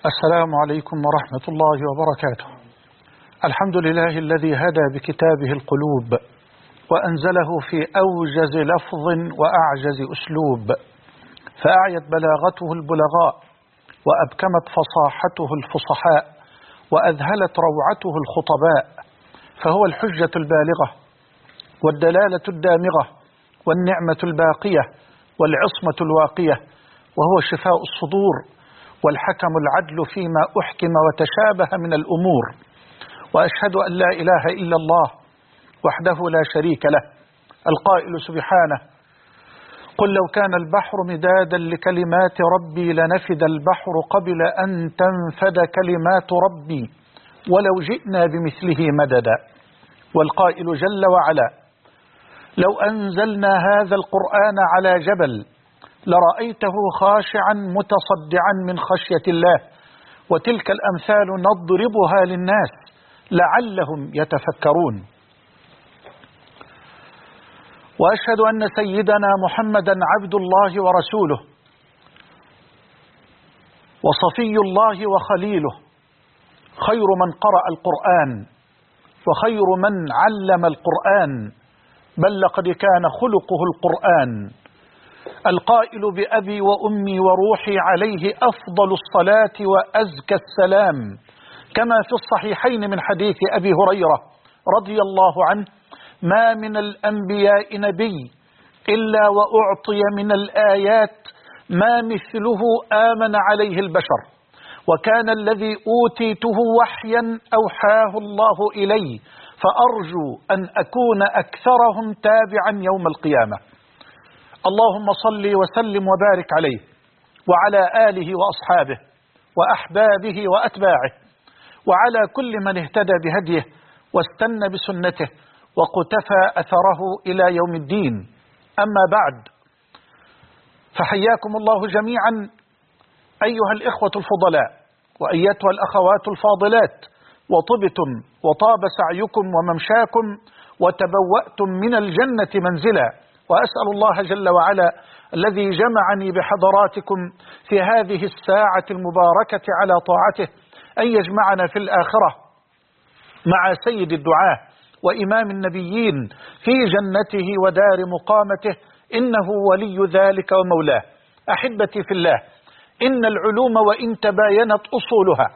السلام عليكم ورحمة الله وبركاته. الحمد لله الذي هدى بكتابه القلوب وأنزله في أوجز لفظ وأعجز أسلوب، فأعيت بلاغته البلغاء وأبكمت فصاحته الفصحاء وأذهلت روعته الخطباء، فهو الحجة البالغة والدلالة الدامغة والنعمة الباقية والعصمة الواقية، وهو شفاء الصدور والحكم العدل فيما أحكم وتشابه من الأمور. وأشهد أن لا إله إلا الله وحده لا شريك له، القائل سبحانه: قل لو كان البحر مدادا لكلمات ربي لنفد البحر قبل أن تنفد كلمات ربي ولو جئنا بمثله مددا. والقائل جل وعلا: لو أنزلنا هذا القرآن على جبل لرأيته خاشعا متصدعا من خشية الله، وتلك الأمثال نضربها للناس لعلهم يتفكرون. وأشهد أن سيدنا محمدا عبد الله ورسوله وصفي الله وخليله، خير من قرأ القرآن وخير من علم القرآن، بل لقد كان خلقه القرآن، القائل بأبي وأمي وروحي عليه أفضل الصلاة وأزكى السلام، كما في الصحيحين من حديث أبي هريرة رضي الله عنه: ما من الأنبياء نبي إلا وأعطي من الآيات ما مثله آمن عليه البشر، وكان الذي أوتيته وحيا أوحاه الله إلي، فأرجو أن أكون أكثرهم تابعا يوم القيامة. اللهم صل وسلم وبارك عليه وعلى آله وأصحابه وأحبابه وأتباعه وعلى كل من اهتدى بهديه واستنى بسنته وقتفى أثره إلى يوم الدين. أما بعد، فحياكم الله جميعا أيها الإخوة الفضلاء وأيتها الأخوات الفاضلات، وطبتم وطاب سعيكم وممشاكم وتبوأتم من الجنة منزلا. وأسأل الله جل وعلا الذي جمعني بحضراتكم في هذه الساعة المباركة على طاعته أن يجمعنا في الآخرة مع سيد الدعاة وإمام النبيين في جنته ودار مقامته، إنه ولي ذلك ومولاه. أحبتي في الله، إن العلوم وإن تباينت أصولها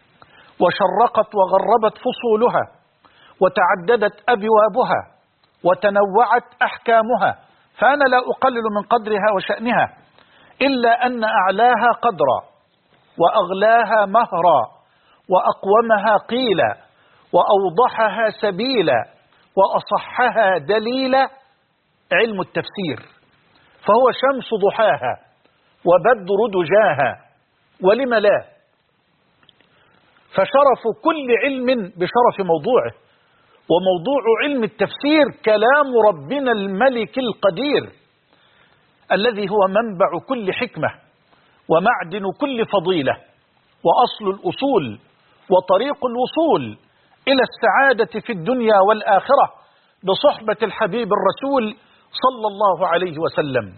وشرقت وغربت فصولها وتعددت أبوابها وتنوعت أحكامها، فأنا لا أقلل من قدرها وشأنها، إلا أن أعلاها قدرا وأغلاها مهرا وأقومها قيلا وأوضحها سبيلا وأصحها دليلا علم التفسير، فهو شمس ضحاها وبدر دجاها، ولم لا؟ فشرف كل علم بشرف موضوعه، وموضوع علم التفسير كلام ربنا الملك القدير الذي هو منبع كل حكمة ومعدن كل فضيلة وأصل الأصول وطريق الوصول إلى السعادة في الدنيا والآخرة بصحبة الحبيب الرسول صلى الله عليه وسلم.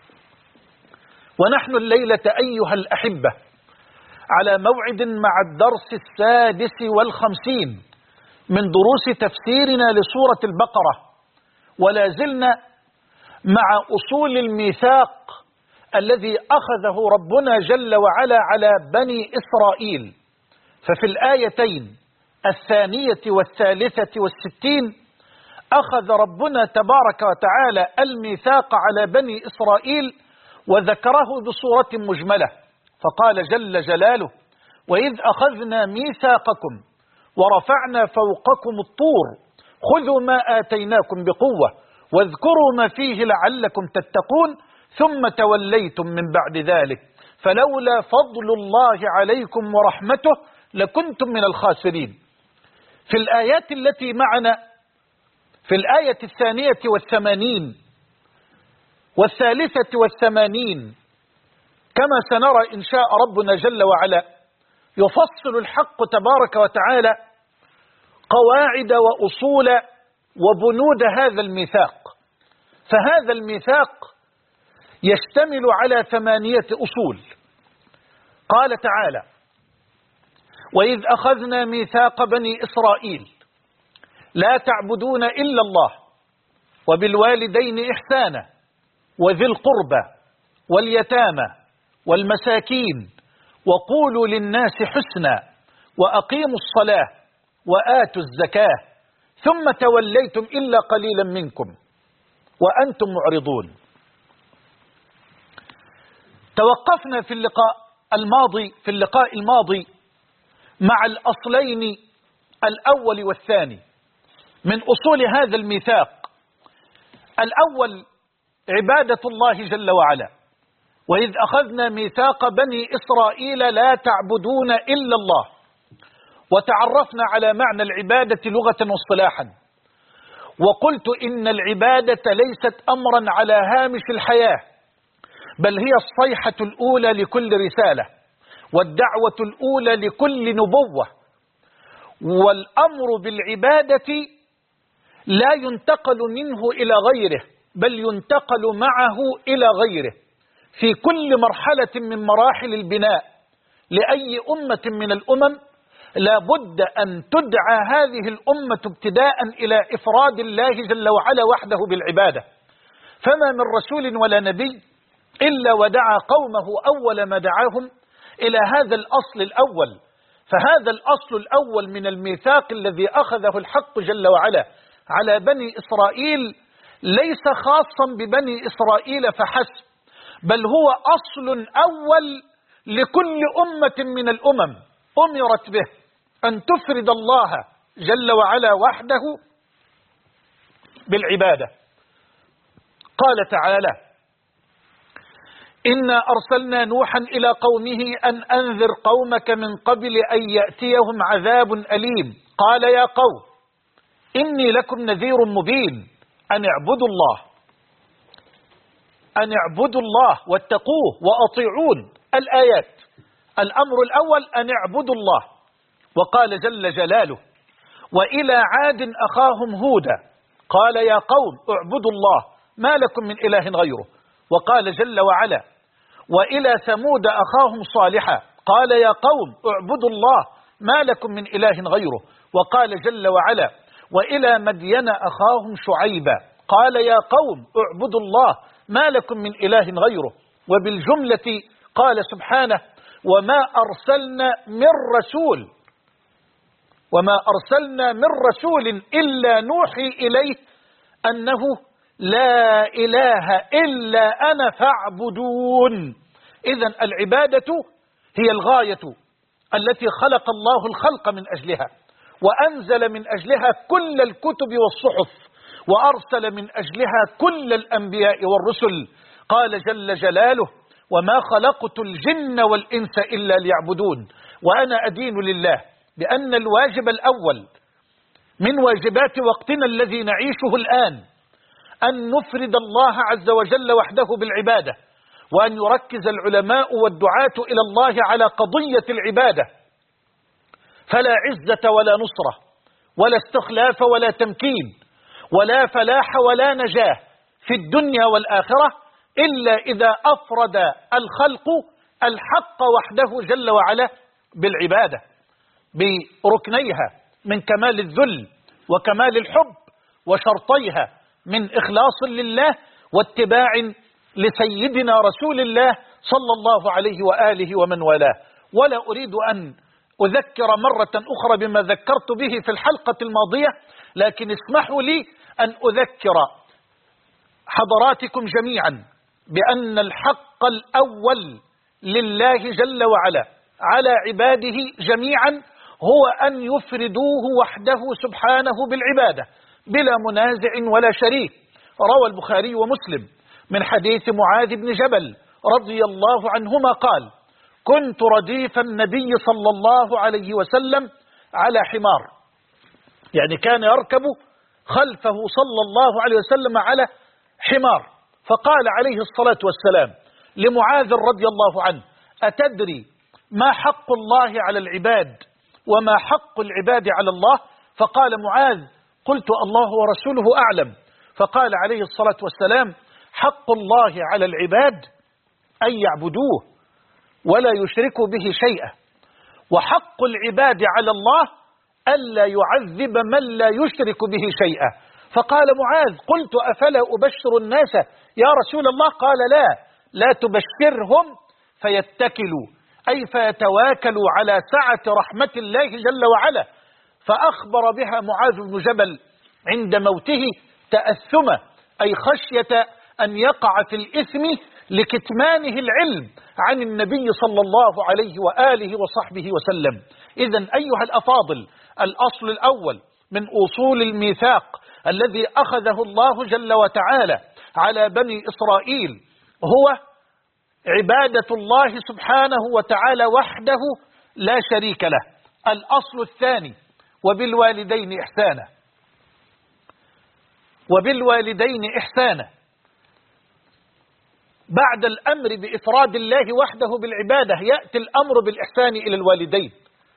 ونحن الليلة أيها الأحبة على موعد مع الدرس 56 من دروس تفسيرنا لسورة البقرة، ولا زلنا مع أصول الميثاق الذي أخذه ربنا جل وعلا على بني إسرائيل. ففي الآيتين 2 والثالثة 60 أخذ ربنا تبارك وتعالى الميثاق على بني إسرائيل وذكره بصورة مجملة، فقال جل جلاله: وإذ أخذنا ميثاقكم ورفعنا فوقكم الطور خذوا ما آتيناكم بقوة واذكروا ما فيه لعلكم تتقون ثم توليتم من بعد ذلك فلولا فضل الله عليكم ورحمته لكنتم من الخاسرين. في الآيات التي معنا في الآية 82 و83 كما سنرى إن شاء ربنا جل وعلا يفصل الحق تبارك وتعالى قواعد وأصول وبنود هذا الميثاق. فهذا الميثاق يشتمل على 8 أصول. قال تعالى: وإذ أخذنا ميثاق بني إسرائيل لا تعبدون إلا الله وبالوالدين إحسانا وذي القربى واليتامى والمساكين وقولوا للناس حسنا وأقيموا الصلاة وآتوا الزكاة ثم توليتم إلا قليلا منكم وأنتم معرضون. توقفنا في اللقاء الماضي مع الأصلين الأول والثاني من أصول هذا الميثاق. الأول عبادة الله جل وعلا، وإذ أخذنا ميثاق بني إسرائيل لا تعبدون إلا الله، وتعرفنا على معنى العبادة لغة واصطلاحا، وقلت إن العبادة ليست أمرا على هامش الحياة، بل هي الصيحة الأولى لكل رسالة والدعوة الأولى لكل نبوة. والأمر بالعبادة لا ينتقل منه إلى غيره، بل ينتقل معه إلى غيره في كل مرحلة من مراحل البناء لأي أمة من الأمم. لا بد أن تدعى هذه الأمة ابتداء إلى إفراد الله جل وعلا وحده بالعبادة، فما من رسول ولا نبي إلا ودعا قومه أول ما دعاهم إلى هذا الأصل الأول. فهذا الأصل الأول من الميثاق الذي أخذه الحق جل وعلا على بني إسرائيل ليس خاصا ببني إسرائيل فحسب، بل هو أصل أول لكل أمة من الأمم أمرت به أن تفرد الله جل وعلا وحده بالعبادة. قال تعالى: إنا أرسلنا نوحا إلى قومه أن أنذر قومك من قبل أن يأتيهم عذاب أليم. قال: يا قوم إني لكم نذير مبين أن اعبدوا الله واتقوه وأطيعون. الآيات. الأمر الأول أن اعبدوا الله. وقال جل جلاله: وإلى عاد أخاهم هودا قال: يا قوم اعبدوا الله ما لكم من إله غيره. وقال جل وعلا: وإلى ثمود أخاهم صالحا قال: يا قوم اعبدوا الله ما لكم من إله غيره. وقال جل وعلا: وإلى مدين أخاهم شعيبا قال: يا قوم اعبدوا الله ما لكم من إله غيره. وبالجملة قال سبحانه: وما أرسلنا من رسول إلا نوحي إليه أنه لا إله إلا أنا فاعبدون. إذن العبادة هي الغاية التي خلق الله الخلق من أجلها، وأنزل من أجلها كل الكتب والصحف، وأرسل من أجلها كل الأنبياء والرسل. قال جل جلاله: وما خلقت الجن والإنس إلا ليعبدون. وأنا أدين لله بأن الواجب الأول من واجبات وقتنا الذي نعيشه الآن أن نفرد الله عز وجل وحده بالعبادة، وأن يركز العلماء والدعاة إلى الله على قضية العبادة، فلا عزة ولا نصرة ولا استخلاف ولا تمكين ولا فلاح ولا نجاة في الدنيا والآخرة إلا إذا أفرد الخلق الحق وحده جل وعلا بالعبادة بركنيها من كمال الذل وكمال الحب، وشرطيها من إخلاص لله واتباع لسيدنا رسول الله صلى الله عليه وآله ومن والاه. ولا أريد أن أذكر مرة أخرى بما ذكرت به في الحلقة الماضية، لكن اسمحوا لي أن أذكر حضراتكم جميعا بأن الحق الأول لله جل وعلا على عباده جميعا هو أن يفردوه وحده سبحانه بالعبادة بلا منازع ولا شريك. روى البخاري ومسلم من حديث معاذ بن جبل رضي الله عنهما قال: كنت رديف النبي صلى الله عليه وسلم على حمار، يعني كان يركب خلفه صلى الله عليه وسلم على حمار، فقال عليه الصلاة والسلام لمعاذ رضي الله عنه: أتدري ما حق الله على العباد وما حق العباد على الله؟ فقال معاذ: قلت الله ورسوله أعلم. فقال عليه الصلاة والسلام: حق الله على العباد أن يعبدوه ولا يشركوا به شيئا، وحق العباد على الله ألا يعذب من لا يشرك به شيئا. فقال معاذ: قلت أفلا أبشر الناس يا رسول الله؟ قال: لا تبشرهم فيتكلوا، أي فيتواكلوا على سعة رحمة الله جل وعلا. فأخبر بها معاذ بن جبل عند موته تأثمه، أي خشية أن يقع في الإثم لكتمانه العلم عن النبي صلى الله عليه وآله وصحبه وسلم. إذن أيها الأفاضل، الأصل الأول من أصول الميثاق الذي أخذه الله جل وتعالى على بني إسرائيل هو عبادة الله سبحانه وتعالى وحده لا شريك له. الأصل الثاني: وبالوالدين إحسانا. وبالوالدين إحسانا، بعد الأمر بإفراد الله وحده بالعبادة يأتي الأمر بالإحسان إلى الوالدين،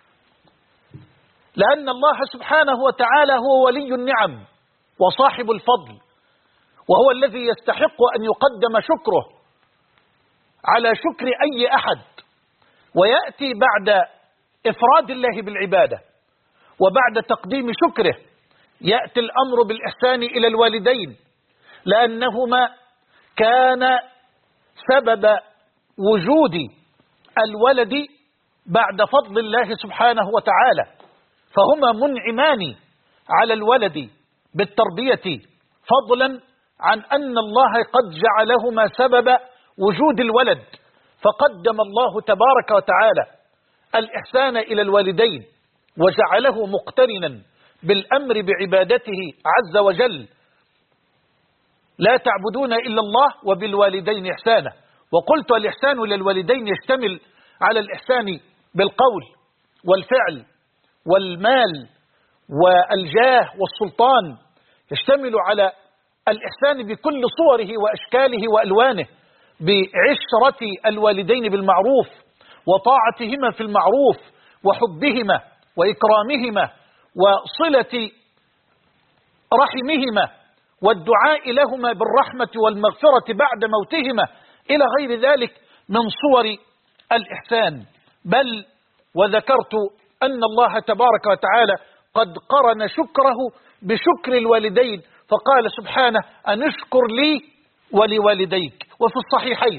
لأن الله سبحانه وتعالى هو ولي النعم وصاحب الفضل، وهو الذي يستحق أن يقدم شكره على شكر أي أحد. ويأتي بعد إفراد الله بالعبادة وبعد تقديم شكره يأتي الأمر بالإحسان إلى الوالدين، لأنهما كان سبب وجود الولد بعد فضل الله سبحانه وتعالى، فهما منعمان على الولد بالتربية، فضلا عن أن الله قد جعلهما سبب وجود الولد. فقدم الله تبارك وتعالى الإحسان إلى الوالدين وجعله مقترنا بالأمر بعبادته عز وجل: لا تعبدون إلا الله وبالوالدين إحسانا. وقلت الإحسان للوالدين يشتمل على الإحسان بالقول والفعل والمال والجاه والسلطان، يشتمل على الإحسان بكل صوره وأشكاله وألوانه، بعشرة الوالدين بالمعروف وطاعتهما في المعروف وحبهما وإكرامهما وصلة رحمهما والدعاء لهما بالرحمة والمغفرة بعد موتهما إلى غير ذلك من صور الإحسان. بل وذكرت أن الله تبارك وتعالى قد قرن شكره بشكر الوالدين، فقال سبحانه: أن اشكر لي ولوالديك. وفي الصحيحين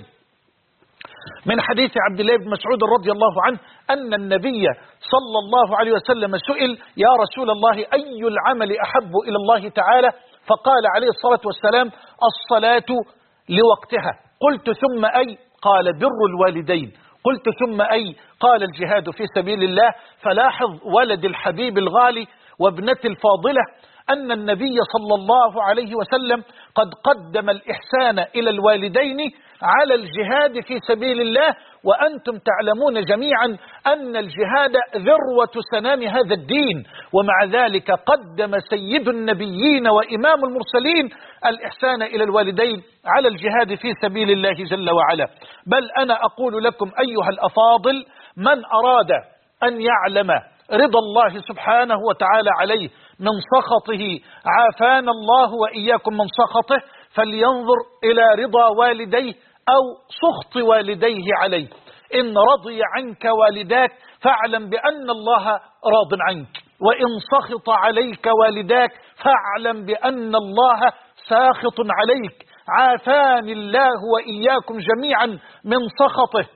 من حديث عبد الله بن مسعود رضي الله عنه أن النبي صلى الله عليه وسلم سئل: يا رسول الله، أي العمل أحب إلى الله تعالى؟ فقال عليه الصلاة والسلام: الصلاة لوقتها. قلت: ثم أي؟ قال: بر الوالدين. قلت: ثم أي؟ قال: الجهاد في سبيل الله. فلاحظ ولد الحبيب الغالي وابنة الفاضلة أن النبي صلى الله عليه وسلم قد قدم الإحسان إلى الوالدين على الجهاد في سبيل الله، وأنتم تعلمون جميعا أن الجهاد ذروة سنام هذا الدين، ومع ذلك قدم سيد النبيين وإمام المرسلين الإحسان إلى الوالدين على الجهاد في سبيل الله جل وعلا. بل أنا أقول لكم أيها الأفاضل: من أراد أن يعلم رضا الله سبحانه وتعالى عليه من سخطه عافانا الله وإياكم من سخطه، فلينظر إلى رضا والديه أو سخط والديه عليه. إن رضي عنك والداك فاعلم بأن الله راض عنك، وإن سخط عليك والداك فاعلم بأن الله ساخط عليك. عافاني الله وإياكم جميعا من سخطه.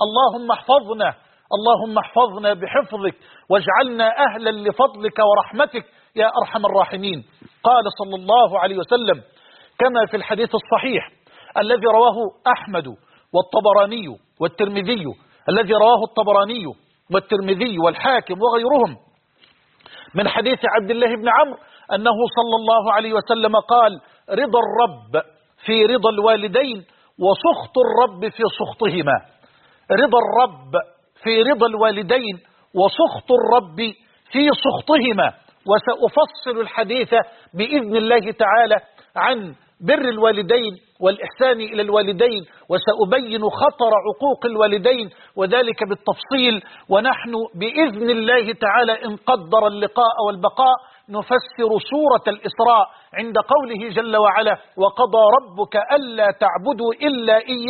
اللهم احفظنا بحفظك واجعلنا أهلا لفضلك ورحمتك يا أرحم الراحمين. قال صلى الله عليه وسلم كما في الحديث الصحيح الذي رواه أحمد والطبراني والترمذي، الذي رواه الطبراني والترمذي والحاكم وغيرهم من حديث عبد الله بن عمرو أنه صلى الله عليه وسلم قال: رضا الرب في رضا الوالدين وسخط الرب في سخطهما. رضا الرب في رضا الوالدين وسخط الرب في سخطهما. وسأفصل الحديث بإذن الله تعالى عن بر الوالدين والإحسان إلى الوالدين، وسأبين خطر عقوق الوالدين وذلك بالتفصيل. ونحن بإذن الله تعالى إن قدر اللقاء والبقاء نفسر سورة الإسراء عند قوله جل وعلا: وقضى ربك ألا تعبدوا إلا إياه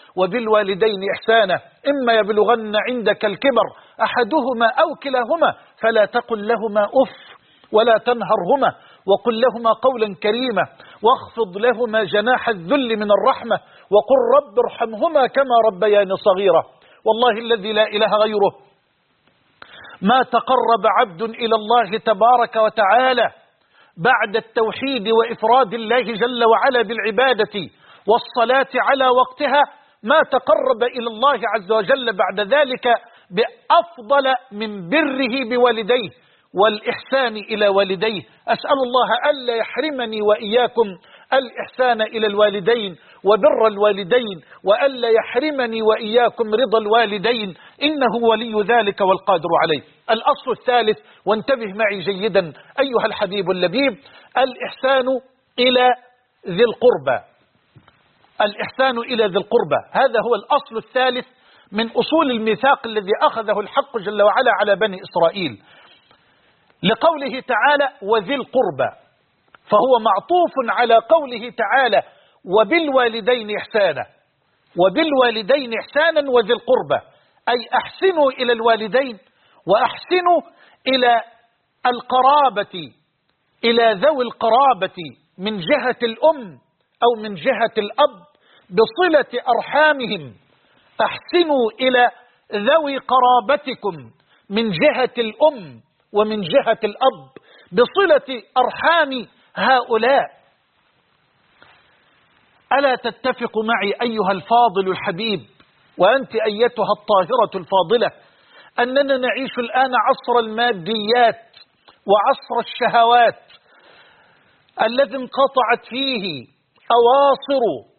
وبالوالدين إحسانا إما يبلغن عندك الكبر أحدهما أو كلاهما فلا تقل لهما أف ولا تنهرهما وقل لهما قولا كريما واخفض لهما جناح الذل من الرحمة وقل رب ارحمهما كما ربياني صغيرا. والله الذي لا إله غيره ما تقرب عبد إلى الله تبارك وتعالى بعد التوحيد وإفراد الله جل وعلا بالعبادة والصلاة على وقتها، ما تقرب إلى الله عز وجل بعد ذلك بأفضل من بره بوالديه والإحسان إلى والديه. أسأل الله ألا يحرمني وإياكم الإحسان إلى الوالدين وبر الوالدين، وألا يحرمني وإياكم رضا الوالدين، إنه ولي ذلك والقادر عليه. الأصل الثالث، وانتبه معي جيدا أيها الحبيب اللبيب، الإحسان إلى ذي القربى. الإحسان إلى ذي القربى هذا هو الأصل الثالث من أصول الميثاق الذي أخذه الحق جل وعلا على بني إسرائيل، لقوله تعالى وذي القربى، فهو معطوف على قوله تعالى وبالوالدين إحسانا. وبالوالدين إحسانا وذي القربى أي أحسنوا إلى الوالدين وأحسنوا إلى القرابة، إلى ذوي القرابة من جهة الأم أو من جهة الأب بصلة أرحامهم. أحسنوا إلى ذوي قرابتكم من جهة الأم ومن جهة الأب بصلة أرحام هؤلاء. ألا تتفق معي أيها الفاضل الحبيب وأنت أيتها الطاهرة الفاضلة أننا نعيش الآن عصر الماديات وعصر الشهوات الذي انقطعت فيه أواصر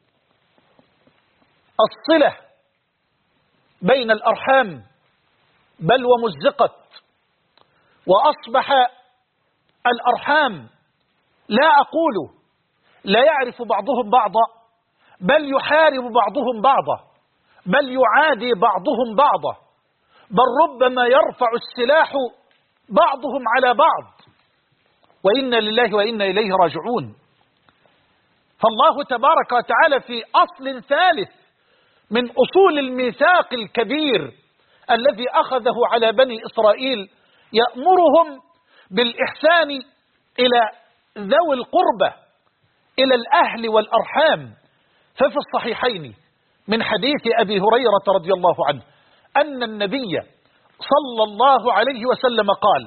الصلة بين الأرحام بل ومزقت، وأصبح الأرحام لا أقول لا يعرف بعضهم بعضا بل يحارب بعضهم بعضا، بل يعادي بعضهم بعضا، بل ربما يرفع السلاح بعضهم على بعض، وإنا لله وإنا إليه راجعون. فالله تبارك وتعالى في أصل ثالث من أصول الميثاق الكبير الذي أخذه على بني إسرائيل يأمرهم بالإحسان إلى ذوي القربى، إلى الأهل والأرحام. ففي الصحيحين من حديث أبي هريرة رضي الله عنه أن النبي صلى الله عليه وسلم قال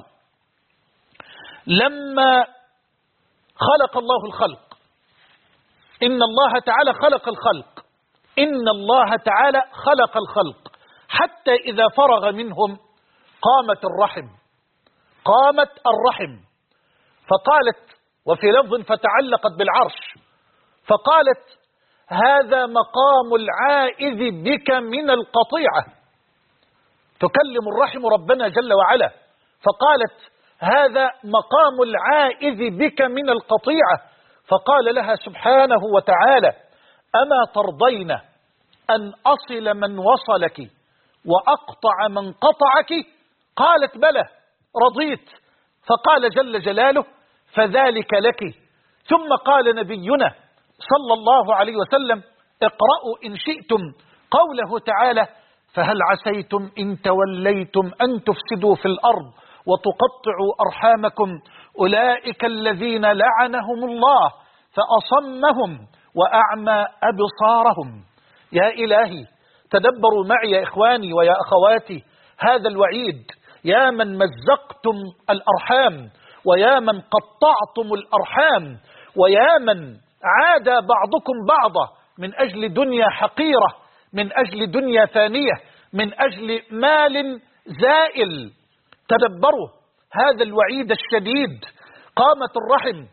لما خلق الله الخلق، إن الله تعالى خلق الخلق، إن الله تعالى خلق الخلق حتى إذا فرغ منهم قامت الرحم، قامت الرحم، فقالت وفي لفظ فتعلقت بالعرش، فقالت هذا مقام العائذ بك من القطيعة. تكلم الرحم ربنا جل وعلا فقالت هذا مقام العائذ بك من القطيعة، فقال لها سبحانه وتعالى أما ترضين أن أصل من وصلك وأقطع من قطعك؟ قالت بلى رضيت، فقال جل جلاله فذلك لك. ثم قال نبينا صلى الله عليه وسلم اقرأوا إن شئتم قوله تعالى فهل عسيتم إن توليتم أن تفسدوا في الأرض وتقطعوا أرحامكم أولئك الذين لعنهم الله فأصمهم وأعمى أبصارهم. يا إلهي تدبروا معي يا إخواني ويا أخواتي هذا الوعيد، يا من مزقتم الأرحام ويا من قطعتم الأرحام ويا من عاد بعضكم بعضا من أجل دنيا حقيرة، من أجل دنيا ثانية، من أجل مال زائل. تدبروا هذا الوعيد الشديد. قامت الرحم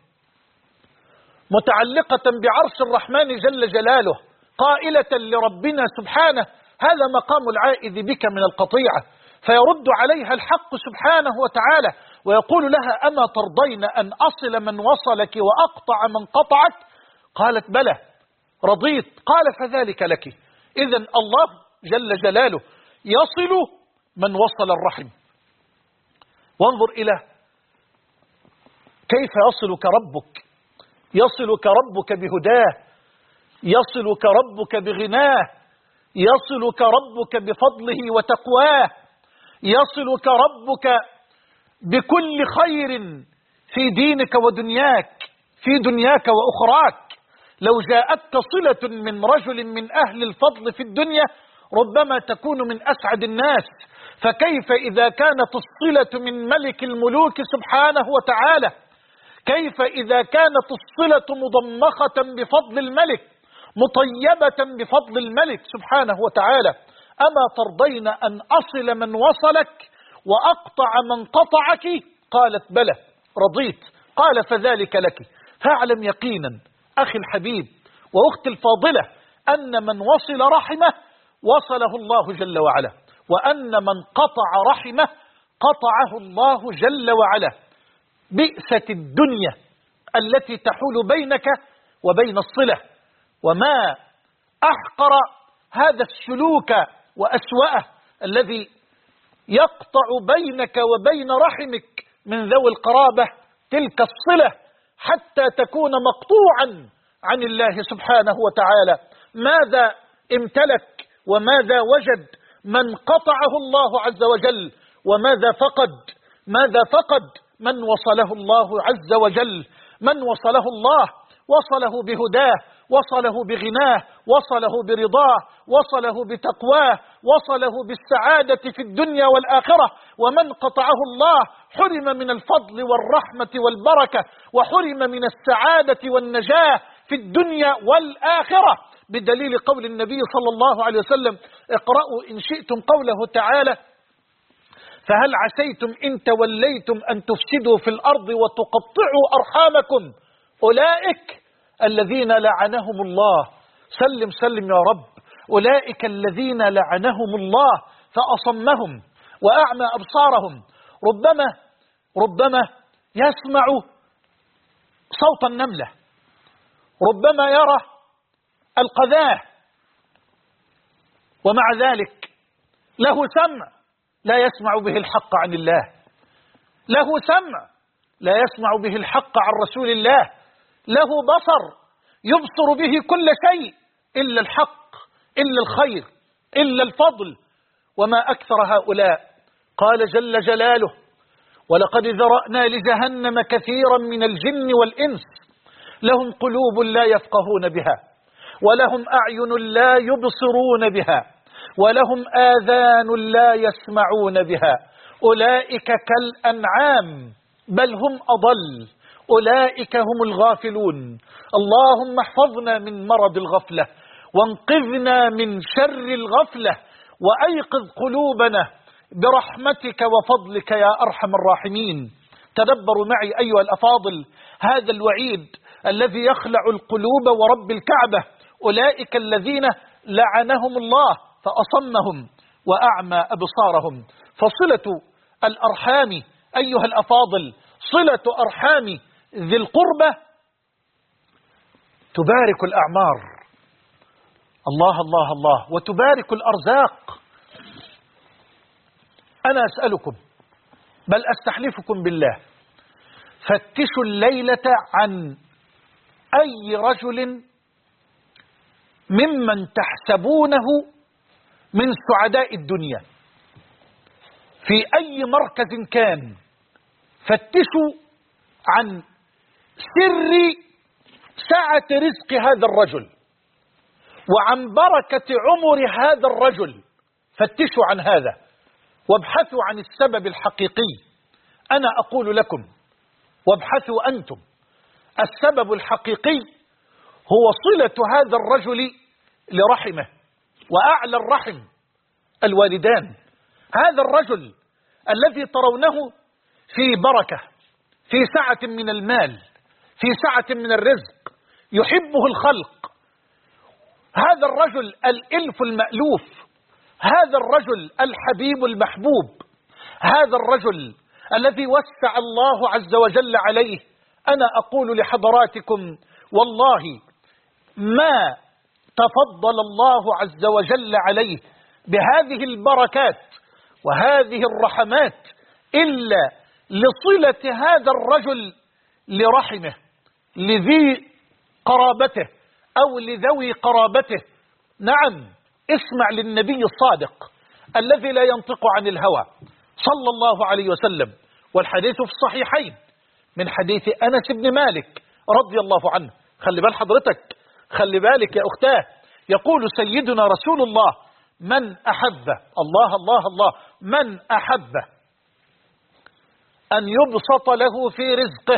متعلقة بعرش الرحمن جل جلاله قائلة لربنا سبحانه هذا مقام العائذ بك من القطيعة، فيرد عليها الحق سبحانه وتعالى ويقول لها أما ترضين أن أصل من وصلك وأقطع من قطعك؟ قالت بلى رضيت، قال فذلك لك. إذن الله جل جلاله يصل من وصل الرحم. وانظر إلى كيف يصلك ربك، يصلك ربك بهداه، يصلك ربك بغناه، يصلك ربك بفضله وتقواه، يصلك ربك بكل خير في دينك ودنياك، في دنياك وأخراك. لو جاءتك صلة من رجل من أهل الفضل في الدنيا ربما تكون من أسعد الناس، فكيف إذا كانت الصلة من ملك الملوك سبحانه وتعالى؟ كيف إذا كانت الصلة مضمخة بفضل الملك، مطيبة بفضل الملك سبحانه وتعالى؟ أما ترضين أن أصل من وصلك وأقطع من قطعك؟ قالت بلى رضيت. قال فذلك لك. فاعلم يقينا أخي الحبيب وأختي الفاضلة أن من وصل رحمه وصله الله جل وعلا، وأن من قطع رحمه قطعه الله جل وعلا. بئست الدنيا التي تحول بينك وبين الصلة، وما أحقر هذا السلوك وأسوأه الذي يقطع بينك وبين رحمك من ذوي القرابة، تلك الصلة حتى تكون مقطوعا عن الله سبحانه وتعالى. ماذا امتلك وماذا وجد من قطعه الله عز وجل؟ وماذا فقد؟ ماذا فقد من وصله الله عز وجل؟ من وصله الله وصله بهداه، وصله بغناه، وصله برضاه، وصله بتقواه، وصله بالسعادة في الدنيا والآخرة. ومن قطعه الله حرم من الفضل والرحمة والبركة، وحرم من السعادة والنجاة في الدنيا والآخرة، بدليل قول النبي صلى الله عليه وسلم: اقرأوا إن شئتم قوله تعالى: فهل عسيتم إن توليتم أن تفسدوا في الأرض وتقطعوا أرحامكم أولئك الذين لعنهم الله. سلم سلم يا رب. أولئك الذين لعنهم الله فأصمهم وأعمى أبصارهم. ربما يسمع صوت النملة، ربما يرى القذاة، ومع ذلك له سمع لا يسمع به الحق عن الله، له سمع لا يسمع به الحق عن رسول الله، له بصر يبصر به كل شيء إلا الحق، إلا الخير، إلا الفضل. وما أكثر هؤلاء. قال جل جلاله: ولقد ذرأنا لجهنم كثيرا من الجن والإنس لهم قلوب لا يفقهون بها، ولهم أعين لا يبصرون بها، ولهم آذان لا يسمعون بها، أولئك كالأنعام بل هم أضل، أولئك هم الغافلون. اللهم احفظنا من مرض الغفلة، وانقذنا من شر الغفلة، وأيقظ قلوبنا برحمتك وفضلك يا أرحم الراحمين. تدبروا معي أيها الأفاضل هذا الوعيد الذي يخلع القلوب ورب الكعبة: أولئك الذين لعنهم الله فأصمهم وأعمى أبصارهم. فصلة الأرحام أيها الأفاضل، صلة أرحام ذي القربة تبارك الأعمار، الله الله الله، وتبارك الأرزاق. أنا أسألكم بل أستحلفكم بالله، فتشوا الليلة عن أي رجل ممن تحسبونه من سعداء الدنيا في أي مركز كان، فتشوا عن سر سعة رزق هذا الرجل وعن بركة عمر هذا الرجل. فتشوا عن هذا وابحثوا عن السبب الحقيقي. أنا أقول لكم وابحثوا أنتم. السبب الحقيقي هو صلة هذا الرجل لرحمه، وأعلى الرحم الوالدان. هذا الرجل الذي ترونه في بركة، في سعة من المال، في سعة من الرزق، يحبه الخلق. هذا الرجل الإلف المألوف، هذا الرجل الحبيب المحبوب، هذا الرجل الذي وسع الله عز وجل عليه. أنا أقول لحضراتكم والله ما تفضل الله عز وجل عليه بهذه البركات وهذه الرحمات إلا لصلة هذا الرجل لرحمه، لذي قرابته أو لذوي قرابته. نعم، اسمع للنبي الصادق الذي لا ينطق عن الهوى صلى الله عليه وسلم. والحديث في الصحيحين من حديث أنس بن مالك رضي الله عنه. خلي بال حضرتك، خلي بالك يا أختاه. يقول سيدنا رسول الله: من أحب الله الله الله من أحب أن يبسط له في رزقه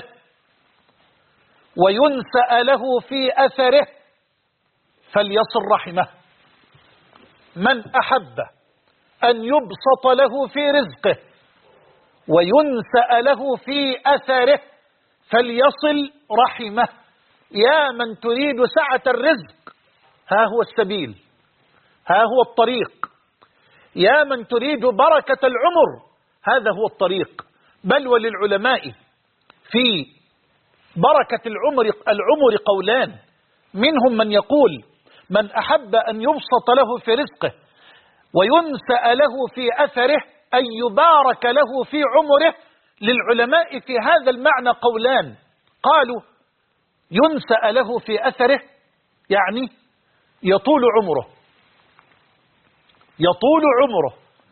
وينسأ له في أثره فليصل رحمه. من أحب أن يبسط له في رزقه وينسأ له في أثره فليصل رحمه. يا من تريد سعة الرزق، ها هو السبيل، ها هو الطريق. يا من تريد بركة العمر، هذا هو الطريق. بل وللعلماء في بركة العمر قولان. منهم من يقول: من أحب أن يبسط له في رزقه وينسأ له في أثره، أن يبارك له في عمره. للعلماء في هذا المعنى قولان. قالوا: ينسأ له في أثره يعني يطول عمره، يطول عمره،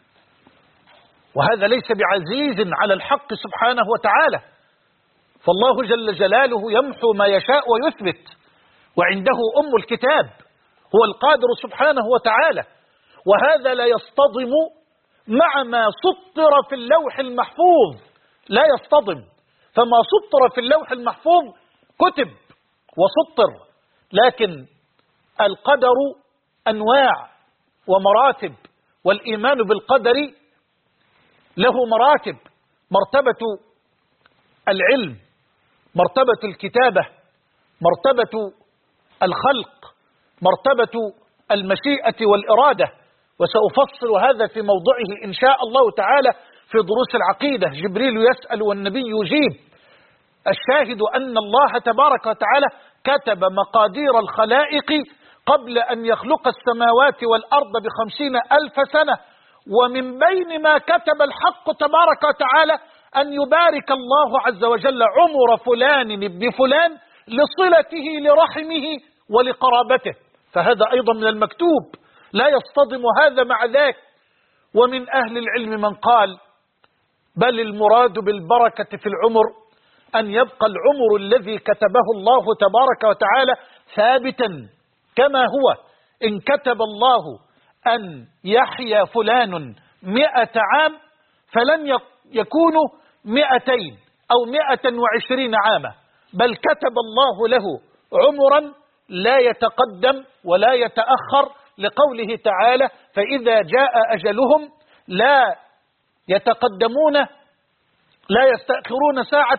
وهذا ليس بعزيز على الحق سبحانه وتعالى، فالله جل جلاله يمحو ما يشاء ويثبت، وعنده أم الكتاب، هو القادر سبحانه وتعالى. وهذا لا يصطدم مع ما سطر في اللوح المحفوظ، لا يصطدم. فما سطر في اللوح المحفوظ كتب وسطر، لكن القدر أنواع ومراتب، والإيمان بالقدر له مراتب: مرتبة العلم، مرتبة الكتابة، مرتبة الخلق، مرتبة المشيئة والإرادة. وسأفصل هذا في موضعه إن شاء الله تعالى في دروس العقيدة. جبريل يسأل والنبي يجيب. الشاهد أن الله تبارك وتعالى كتب مقادير الخلائق قبل أن يخلق السماوات والأرض ب50,000 سنة. ومن بين ما كتب الحق تبارك وتعالى أن يبارك الله عز وجل عمر فلان ابن فلان لصلته لرحمه ولقرابته، فهذا أيضا من المكتوب، لا يصطدم هذا مع ذاك. ومن أهل العلم من قال: بل المراد بالبركة في العمر أن يبقى العمر الذي كتبه الله تبارك وتعالى ثابتا كما هو. إن كتب الله أن يحيا فلان 100 عام فلن يكونوا 200 أو 120 عاما، بل كتب الله له عمرا لا يتقدم ولا يتأخر، لقوله تعالى: فإذا جاء أجلهم لا يتقدمون لا يستأخرون ساعة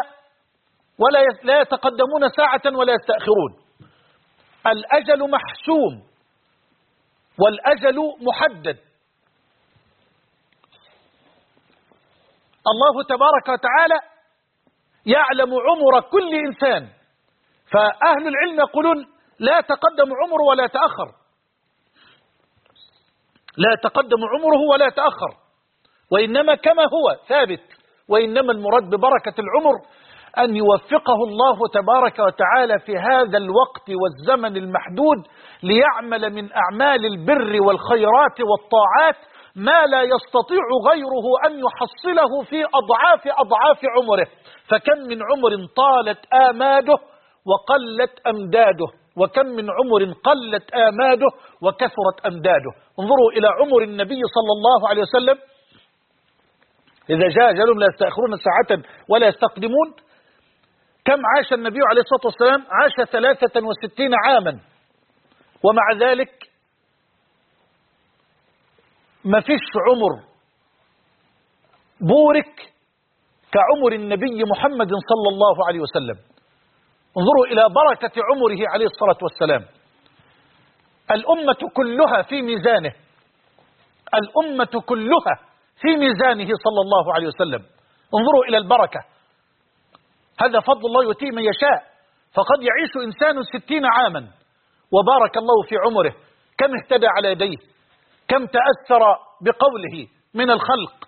لا يتقدمون ساعة ولا يستأخرون. الأجل محسوم والأجل محدد. الله تبارك وتعالى يعلم عمر كل إنسان، فأهل العلم يقولون: لا يتقدم عمره ولا يتأخر، لا يتقدم عمره ولا يتأخر، وإنما كما هو ثابت. وإنما المراد ببركة العمر أن يوفقه الله تبارك وتعالى في هذا الوقت والزمن المحدود ليعمل من أعمال البر والخيرات والطاعات ما لا يستطيع غيره أن يحصله في أضعاف عمره. فكم من عمر طالت آماده وقلت أمداده، وكم من عمر قلت آماده وكثرت أمداده. انظروا إلى عمر النبي صلى الله عليه وسلم: إذا جاء أجلهم لا يستأخرون ساعة ولا يستقدمون. كم عاش النبي عليه الصلاة والسلام؟ عاش 63 عاما، ومع ذلك ما فيش عمر بورك كعمر النبي محمد صلى الله عليه وسلم. انظروا إلى بركة عمره عليه الصلاة والسلام. الأمة كلها في ميزانه، الأمة كلها في ميزانه صلى الله عليه وسلم. انظروا إلى البركة، هذا فضل الله يؤتيه من يشاء. فقد يعيش إنسان 60 عاما وبارك الله في عمره، كم اهتدى على يديه، كم تأثر بقوله من الخلق.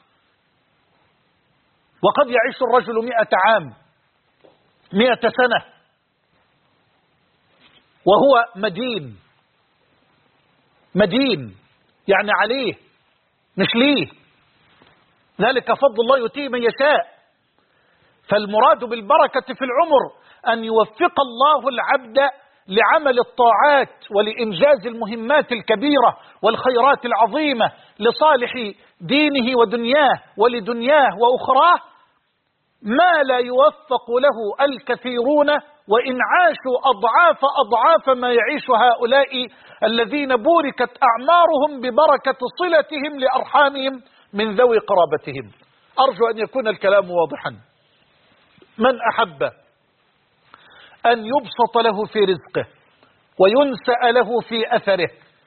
وقد يعيش الرجل 100 عام 100 سنة وهو مدين مدين، يعني عليه مش ليه. ذلك فضل الله يؤتيه من يشاء. فالمراد بالبركة في العمر أن يوفق الله العبد لعمل الطاعات ولإنجاز المهمات الكبيرة والخيرات العظيمة لصالح دينه ودنياه ولدنياه وأخراه، ما لا يوفق له الكثيرون وإن عاشوا أضعاف ما يعيش هؤلاء الذين بوركت أعمارهم ببركة صلتهم لأرحامهم من ذوي قرابتهم. أرجو أن يكون الكلام واضحا. من أحب أن يبسط له في رزقه وينسأ له في أثره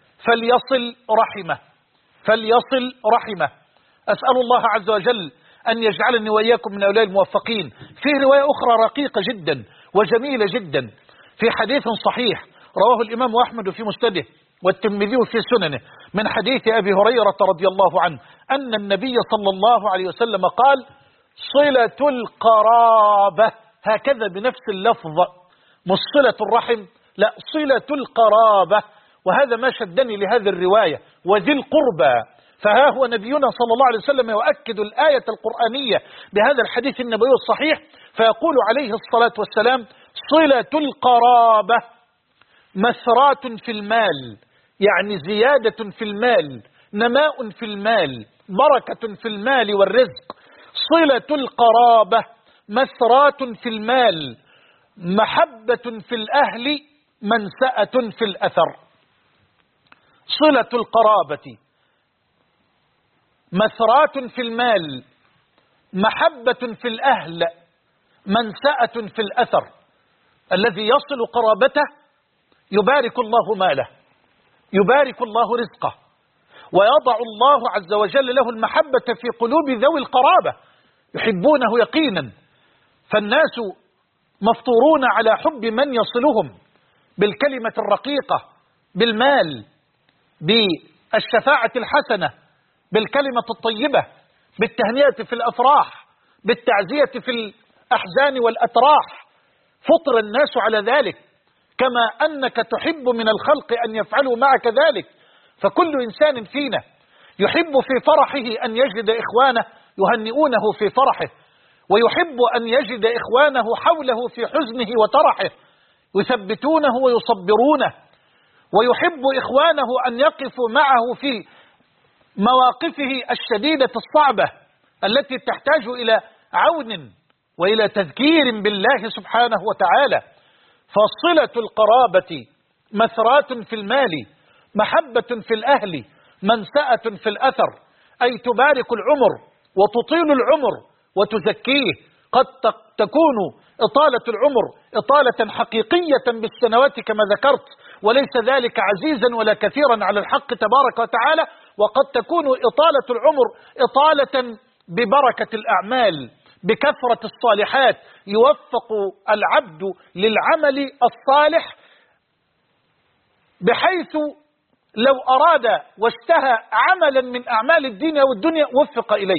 فليصل رحمه. أسأل الله عز وجل أن يجعلني وإياكم من هؤلاء الموفقين. في رواية أخرى رقيقة جدا وجميلة جدا في حديث صحيح رواه الإمام أحمد في مسنده والترمذي في سننه من حديث أبي هريرة رضي الله عنه أن النبي صلى الله عليه وسلم قال: صلة القرابة، هكذا بنفس اللفظ، مش صلة الرحم، لا، صلة القرابة. وهذا ما شدني لهذه الرواية، وذي القربى. فها هو نبينا صلى الله عليه وسلم يؤكد الآية القرآنية بهذا الحديث النبوي الصحيح، فيقول عليه الصلاة والسلام: صلة القرابة مسرات في المال، يعني زيادة في المال، نماء في المال، بركة في المال والرزق. صلة القرابة مسرات في المال، محبة في الأهل، منسأة في الأثر. صلة القرابة مسرات في المال، محبة في الأهل، منسأة في الأثر. الذي يصل قرابته يبارك الله ماله، يبارك الله رزقه، ويضع الله عز وجل له المحبة في قلوب ذوي القرابة، يحبونه يقينا. فالناس مفطورون على حب من يصلهم بالكلمة الرقيقة، بالمال، بالشفاعة الحسنة، بالكلمة الطيبة، بالتهنئة في الأفراح، بالتعزية في الأحزان والأتراح. فطر الناس على ذلك، كما أنك تحب من الخلق أن يفعلوا معك ذلك. فكل إنسان فينا يحب في فرحه أن يجد إخوانه يهنئونه في فرحه، ويحب أن يجد إخوانه حوله في حزنه وترحه يثبتونه ويصبرونه، ويحب إخوانه أن يقفوا معه في مواقفه الشديدة الصعبة التي تحتاج إلى عون وإلى تذكير بالله سبحانه وتعالى. فصلة القرابة مثرات في المال، محبة في الأهل، منسأة في الأثر، أي تبارك العمر وتطيل العمر وتزكيه. قد تكون إطالة العمر إطالة حقيقية بالسنوات كما ذكرت، وليس ذلك عزيزا ولا كثيرا على الحق تبارك وتعالى. وقد تكون إطالة العمر إطالة ببركة الأعمال، بكثرة الصالحات. يوفق العبد للعمل الصالح بحيث لو أراد واشتهى عملا من أعمال الدين والدنيا وفق إليه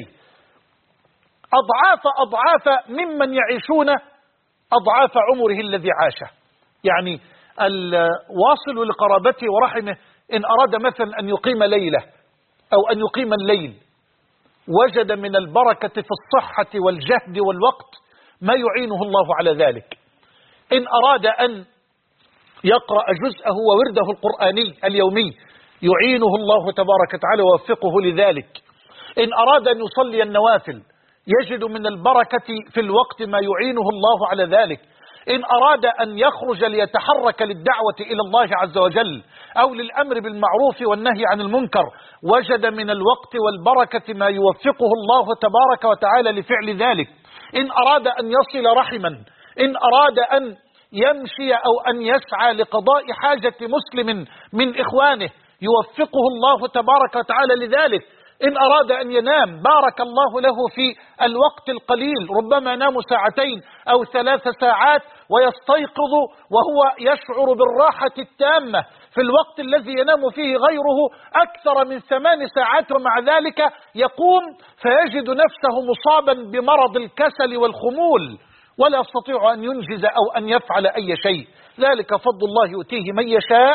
أضعاف ممن يعيشون أضعاف عمره الذي عاشه. يعني الواصل لقرابته ورحمه إن أراد مثلا أن يقيم ليلة أو أن يقيم الليل، وجد من البركة في الصحة والجهد والوقت ما يعينه الله على ذلك. إن أراد أن يقرأ جزءه وورده القرآني اليومي يعينه الله تبارك وتعالى ويوفقه لذلك. إن أراد أن يصلي النوافل يجد من البركة في الوقت ما يعينه الله على ذلك. إن أراد أن يخرج ليتحرك للدعوة إلى الله عز وجل أو للأمر بالمعروف والنهي عن المنكر وجد من الوقت والبركة ما يوفقه الله تبارك وتعالى لفعل ذلك. إن أراد أن يصل رحما، إن أراد أن يمشي أو أن يسعى لقضاء حاجة مسلم من إخوانه يوفقه الله تبارك وتعالى لذلك. إن أراد أن ينام بارك الله له في الوقت القليل، ربما ينام 2 أو 3 ساعات ويستيقظ وهو يشعر بالراحة التامة في الوقت الذي ينام فيه غيره أكثر من 8 ساعات، ومع ذلك يقوم فيجد نفسه مصابا بمرض الكسل والخمول ولا يستطيع أن ينجز أو أن يفعل أي شيء. ذلك فضل الله يؤتيه من يشاء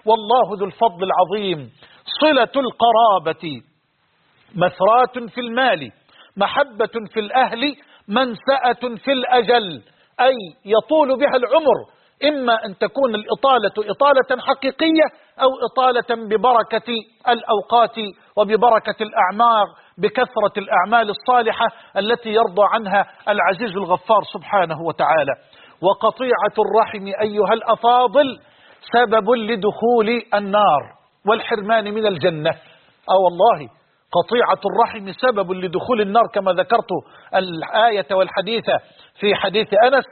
والله ذو الفضل العظيم. صلة القرابة مثرات في المال، محبة في الأهل، منسأة في الأجل، أي يطول بها العمر، إما أن تكون الإطالة إطالة حقيقية أو إطالة ببركة الأوقات وببركة الأعمار، بكثرة الأعمال الصالحة التي يرضى عنها العزيز الغفار سبحانه وتعالى. وقطيعة الرحم أيها الأفاضل سبب لدخول النار والحرمان من الجنة. والله قطيعة الرحم سبب لدخول النار، كما ذكرت الآية والحديث في حديث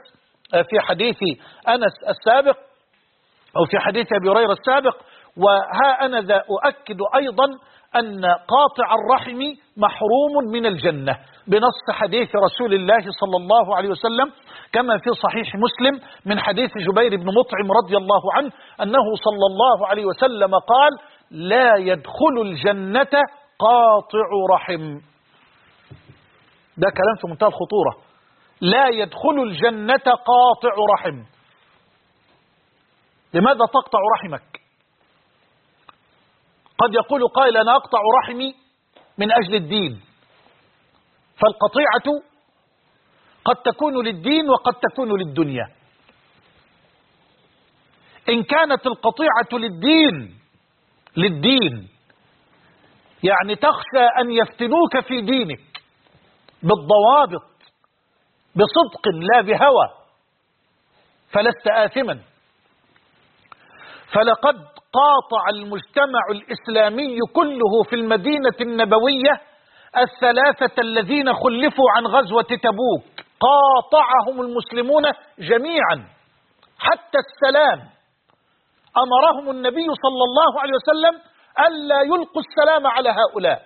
أنس السابق، أو في حديث أبي هريرة السابق. وها أنا ذا أؤكد أيضا أن قاطع الرحم محروم من الجنة بنص حديث رسول الله صلى الله عليه وسلم، كما في صحيح مسلم من حديث جبير بن مطعم رضي الله عنه أنه صلى الله عليه وسلم قال: لا يدخل الجنة قاطع رحم. ده كلام في منتهى الخطورة. لا يدخل الجنة قاطع رحم. لماذا تقطع رحمك؟ قد يقول قائل: أنا أقطع رحمي من أجل الدين. فالقطيعة قد تكون للدين وقد تكون للدنيا. إن كانت القطيعة للدين يعني تخشى أن يفتنوك في دينك بالضوابط بصدق لا بهوى، فلست آثما. فلقد قاطع المجتمع الإسلامي كله في المدينة النبوية الثلاثة الذين خلفوا عن غزوة تبوك، قاطعهم المسلمون جميعا حتى السلام. أمرهم النبي صلى الله عليه وسلم ألا يلقوا السلام على هؤلاء،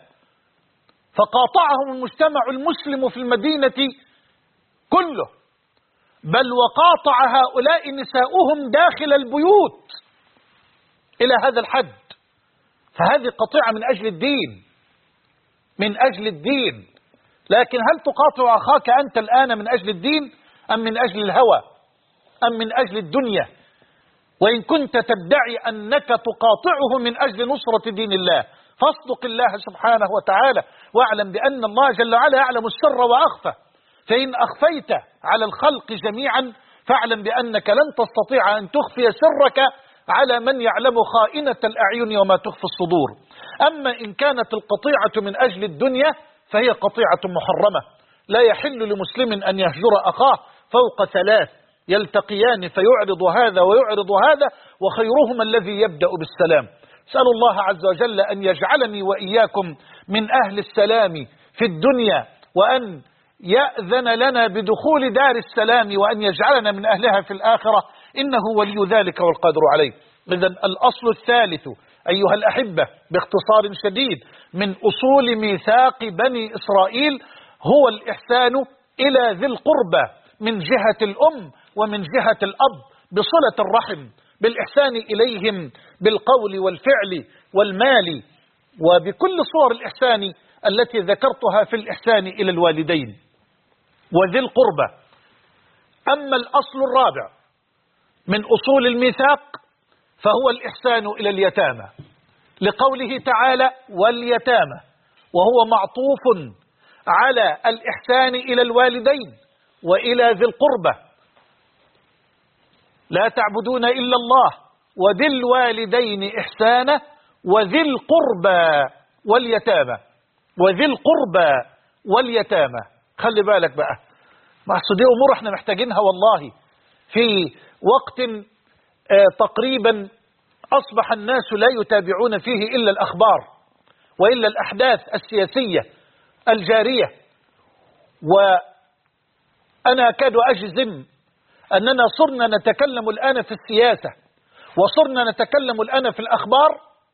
فقاطعهم المجتمع المسلم في المدينة كله، بل وقاطع هؤلاء نساؤهم داخل البيوت إلى هذا الحد. فهذه قطيعة من أجل الدين، من أجل الدين. لكن هل تقاطع أخاك أنت الآن من أجل الدين أم من أجل الهوى أم من أجل الدنيا؟ وإن كنت تدعي أنك تقاطعه من أجل نصرة دين الله فاصدق الله سبحانه وتعالى، واعلم بأن الله جل وعلا يعلم السر وأخفى. فإن أخفيت على الخلق جميعا فاعلم بأنك لن تستطيع أن تخفي سرك على من يعلم خائنة الأعين وما تخفي الصدور. أما إن كانت القطيعة من أجل الدنيا فهي قطيعة محرمة. لا يحل لمسلم أن يهجر أخاه فوق ثلاث، يلتقيان فيعرض هذا ويعرض هذا، وخيرهما الذي يبدأ بالسلام. أسأل الله عز وجل أن يجعلني وإياكم من أهل السلام في الدنيا، وأن يأذن لنا بدخول دار السلام، وأن يجعلنا من أهلها في الآخرة، إنه ولي ذلك والقادر عليه. إذن الأصل الثالث أيها الأحبة باختصار شديد من أصول ميثاق بني إسرائيل هو الإحسان إلى ذي القربى من جهة الأم ومن جهة الأب، بصلة الرحم، بالإحسان إليهم بالقول والفعل والمال، وبكل صور الإحسان التي ذكرتها في الإحسان إلى الوالدين وذي القربى. أما الأصل الرابع من أصول الميثاق فهو الإحسان إلى اليتامى، لقوله تعالى: واليتامى، وهو معطوف على الإحسان إلى الوالدين وإلى ذي القربى. لا تعبدون إلا الله وذي الوالدين إحسانا وذي القربى واليتامى، وذي القربى واليتامى. خلي بالك بقى، محسودية أمور احنا محتاجينها والله في وقت تقريبا أصبح الناس لا يتابعون فيه إلا الأخبار وإلا الأحداث السياسية الجارية. وأنا أكاد أجزم أننا صرنا نتكلم الآن في السياسة وصرنا نتكلم الآن في الأخبار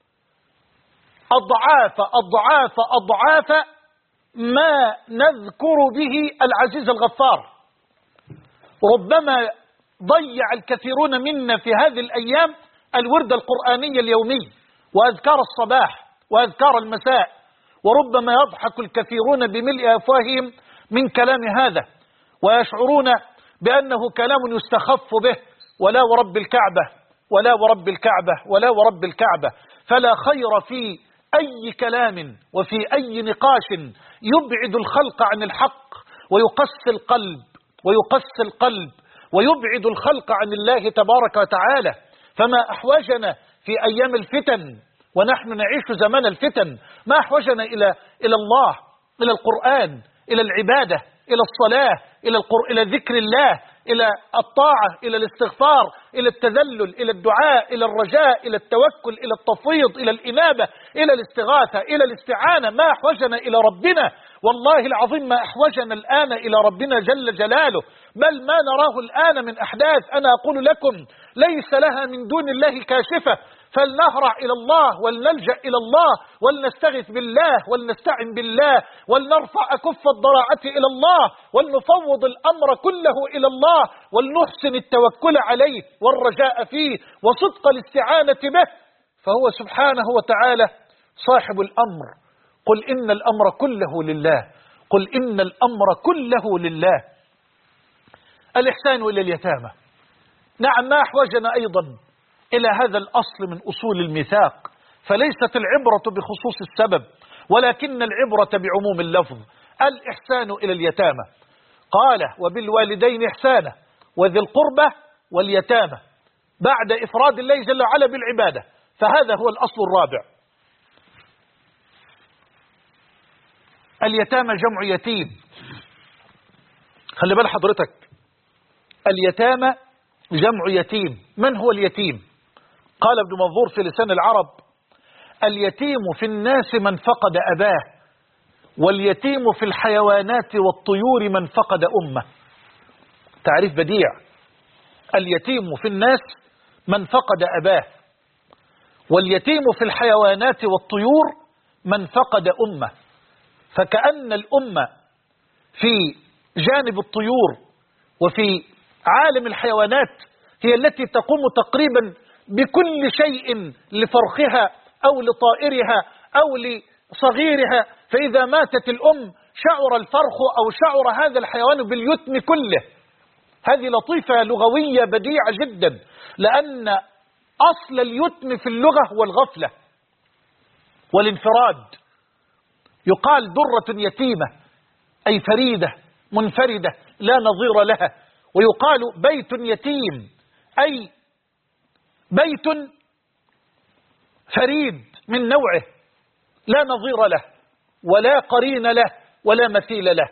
أضعاف أضعاف أضعاف ما نذكر به العزيز الغفار. ربما ضيع الكثيرون منا في هذه الأيام الورد القرآني اليومي وأذكار الصباح وأذكار المساء، وربما يضحك الكثيرون بملء أفواههم من كلام هذا ويشعرون بأنه كلام يستخف به. ولا ورب الكعبة ولا ورب الكعبة ولا ورب الكعبة. فلا خير في أي كلام وفي أي نقاش يبعد الخلق عن الحق ويقسي القلب ويبعد الخلق عن الله تبارك وتعالى. فما أحوجنا في أيام الفتن ونحن نعيش زمن الفتن، ما أحوجنا إلى الله، إلى القرآن، إلى العبادة، إلى الصلاة، إلى ذكر الله، إلى الطاعة، إلى الاستغفار، إلى التذلل، إلى الدعاء، إلى الرجاء، إلى التوكل، إلى التفويض، إلى الإنابة، إلى الاستغاثة، إلى الاستعانة. ما أحوجنا إلى ربنا، والله العظيم ما أحوجنا الآن إلى ربنا جل جلاله، بل ما نراه الآن من أحداث أنا أقول لكم ليس لها من دون الله كاشفة. فلنهرع إلى الله ولنلجأ إلى الله ولنستغث بالله ولنستعن بالله ولنرفع أكف الضراعة إلى الله ولنفوض الأمر كله إلى الله ولنحسن التوكل عليه والرجاء فيه وصدق الاستعانة به، فهو سبحانه وتعالى صاحب الأمر. قل إن الأمر كله لله، قل إن الأمر كله لله. الإحسان إلى اليتامى، نعم ما أحوجنا أيضا إلى هذا الأصل من أصول الميثاق، فليست العبرة بخصوص السبب ولكن العبرة بعموم اللفظ. الإحسان إلى اليتامى، قال وبالوالدين إحسانا وذي القربى واليتامى، بعد إفراد الله جل وعلا بالعبادة، فهذا هو الأصل الرابع. اليتامى جمع يتيم، خلي بال حضرتك، اليتامى جمع يتيم. من هو اليتيم؟ قال ابن منظور في لسان العرب: اليتيم في الناس من فقد أباه، واليتيم في الحيوانات والطيور من فقد أمه. تعريف بديع. اليتيم في الناس من فقد أباه، واليتيم في الحيوانات والطيور من فقد أمه. فكأن الأمة في جانب الطيور وفي عالم الحيوانات هي التي تقوم تقريبا بكل شيء لفرخها أو لطائرها أو لصغيرها، فإذا ماتت الأم شعر الفرخ أو شعر هذا الحيوان باليتم كله. هذه لطيفة لغوية بديعة جدا، لأن أصل اليتم في اللغة هو الغفلة والانفراد. يقال درة يتيمة أي فريدة منفردة لا نظير لها، ويقال بيت يتيم أي بيت فريد من نوعه لا نظير له ولا قرين له ولا مثيل له.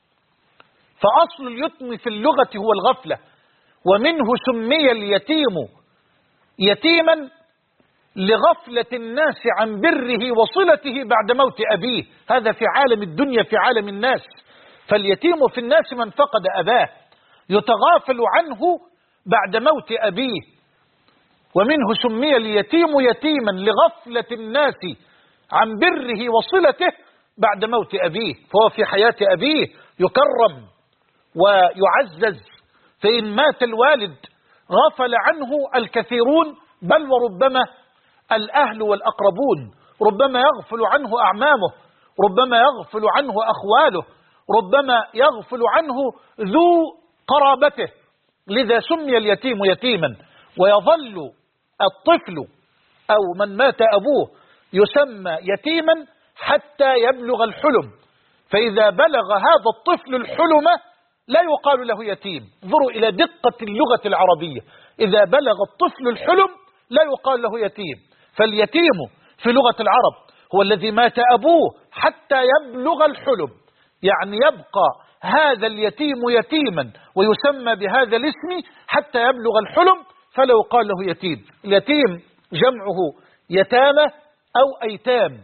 فأصل اليتم في اللغة هو الغفلة، ومنه سمي اليتيم يتيما لغفلة الناس عن بره وصلته بعد موت أبيه. هذا في عالم الدنيا، في عالم الناس. فاليتيم في الناس من فقد أباه، يتغافل عنه بعد موت أبيه، ومنه سمي اليتيم يتيما لغفلة الناس عن بره وصلته بعد موت أبيه. فهو في حياة أبيه يكرم ويعزز، فإن مات الوالد غفل عنه الكثيرون، بل وربما الأهل والأقربون، ربما يغفل عنه أعمامه، ربما يغفل عنه أخواله، ربما يغفل عنه ذو قرابته. لذا سمي اليتيم يتيما. ويظل الطفل أو من مات أبوه يسمى يتيما حتى يبلغ الحلم، فإذا بلغ هذا الطفل الحلم لا يقال له يتيم. انظروا إلى دقة اللغة العربية، إذا بلغ الطفل الحلم لا يقال له يتيم. فاليتيم في لغة العرب هو الذي مات أبوه حتى يبلغ الحلم، يعني يبقى هذا اليتيم يتيما ويسمى بهذا الاسم حتى يبلغ الحلم، فلا يقال له يتيم. اليتيم جمعه يتامى أو أيتام.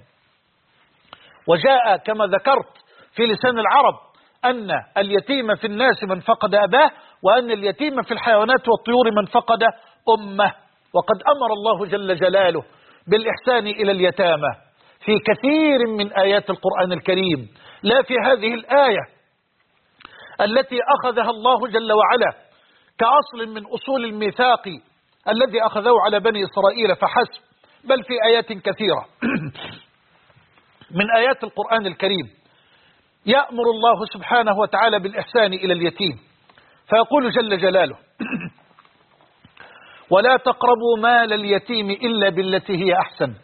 وجاء كما ذكرت في لسان العرب أن اليتيم في الناس من فقد أباه، وأن اليتيم في الحيوانات والطيور من فقد أمه. وقد أمر الله جل جلاله بالإحسان إلى اليتامى في كثير من آيات القرآن الكريم، لا في هذه الآية التي أخذها الله جل وعلا كأصل من أصول الميثاق الذي أخذه على بني إسرائيل فحسب، بل في آيات كثيرة من آيات القرآن الكريم يأمر الله سبحانه وتعالى بالإحسان إلى اليتيم، فيقول جل جلاله: ولا تقربوا مال اليتيم إلا بالتي هي أحسن.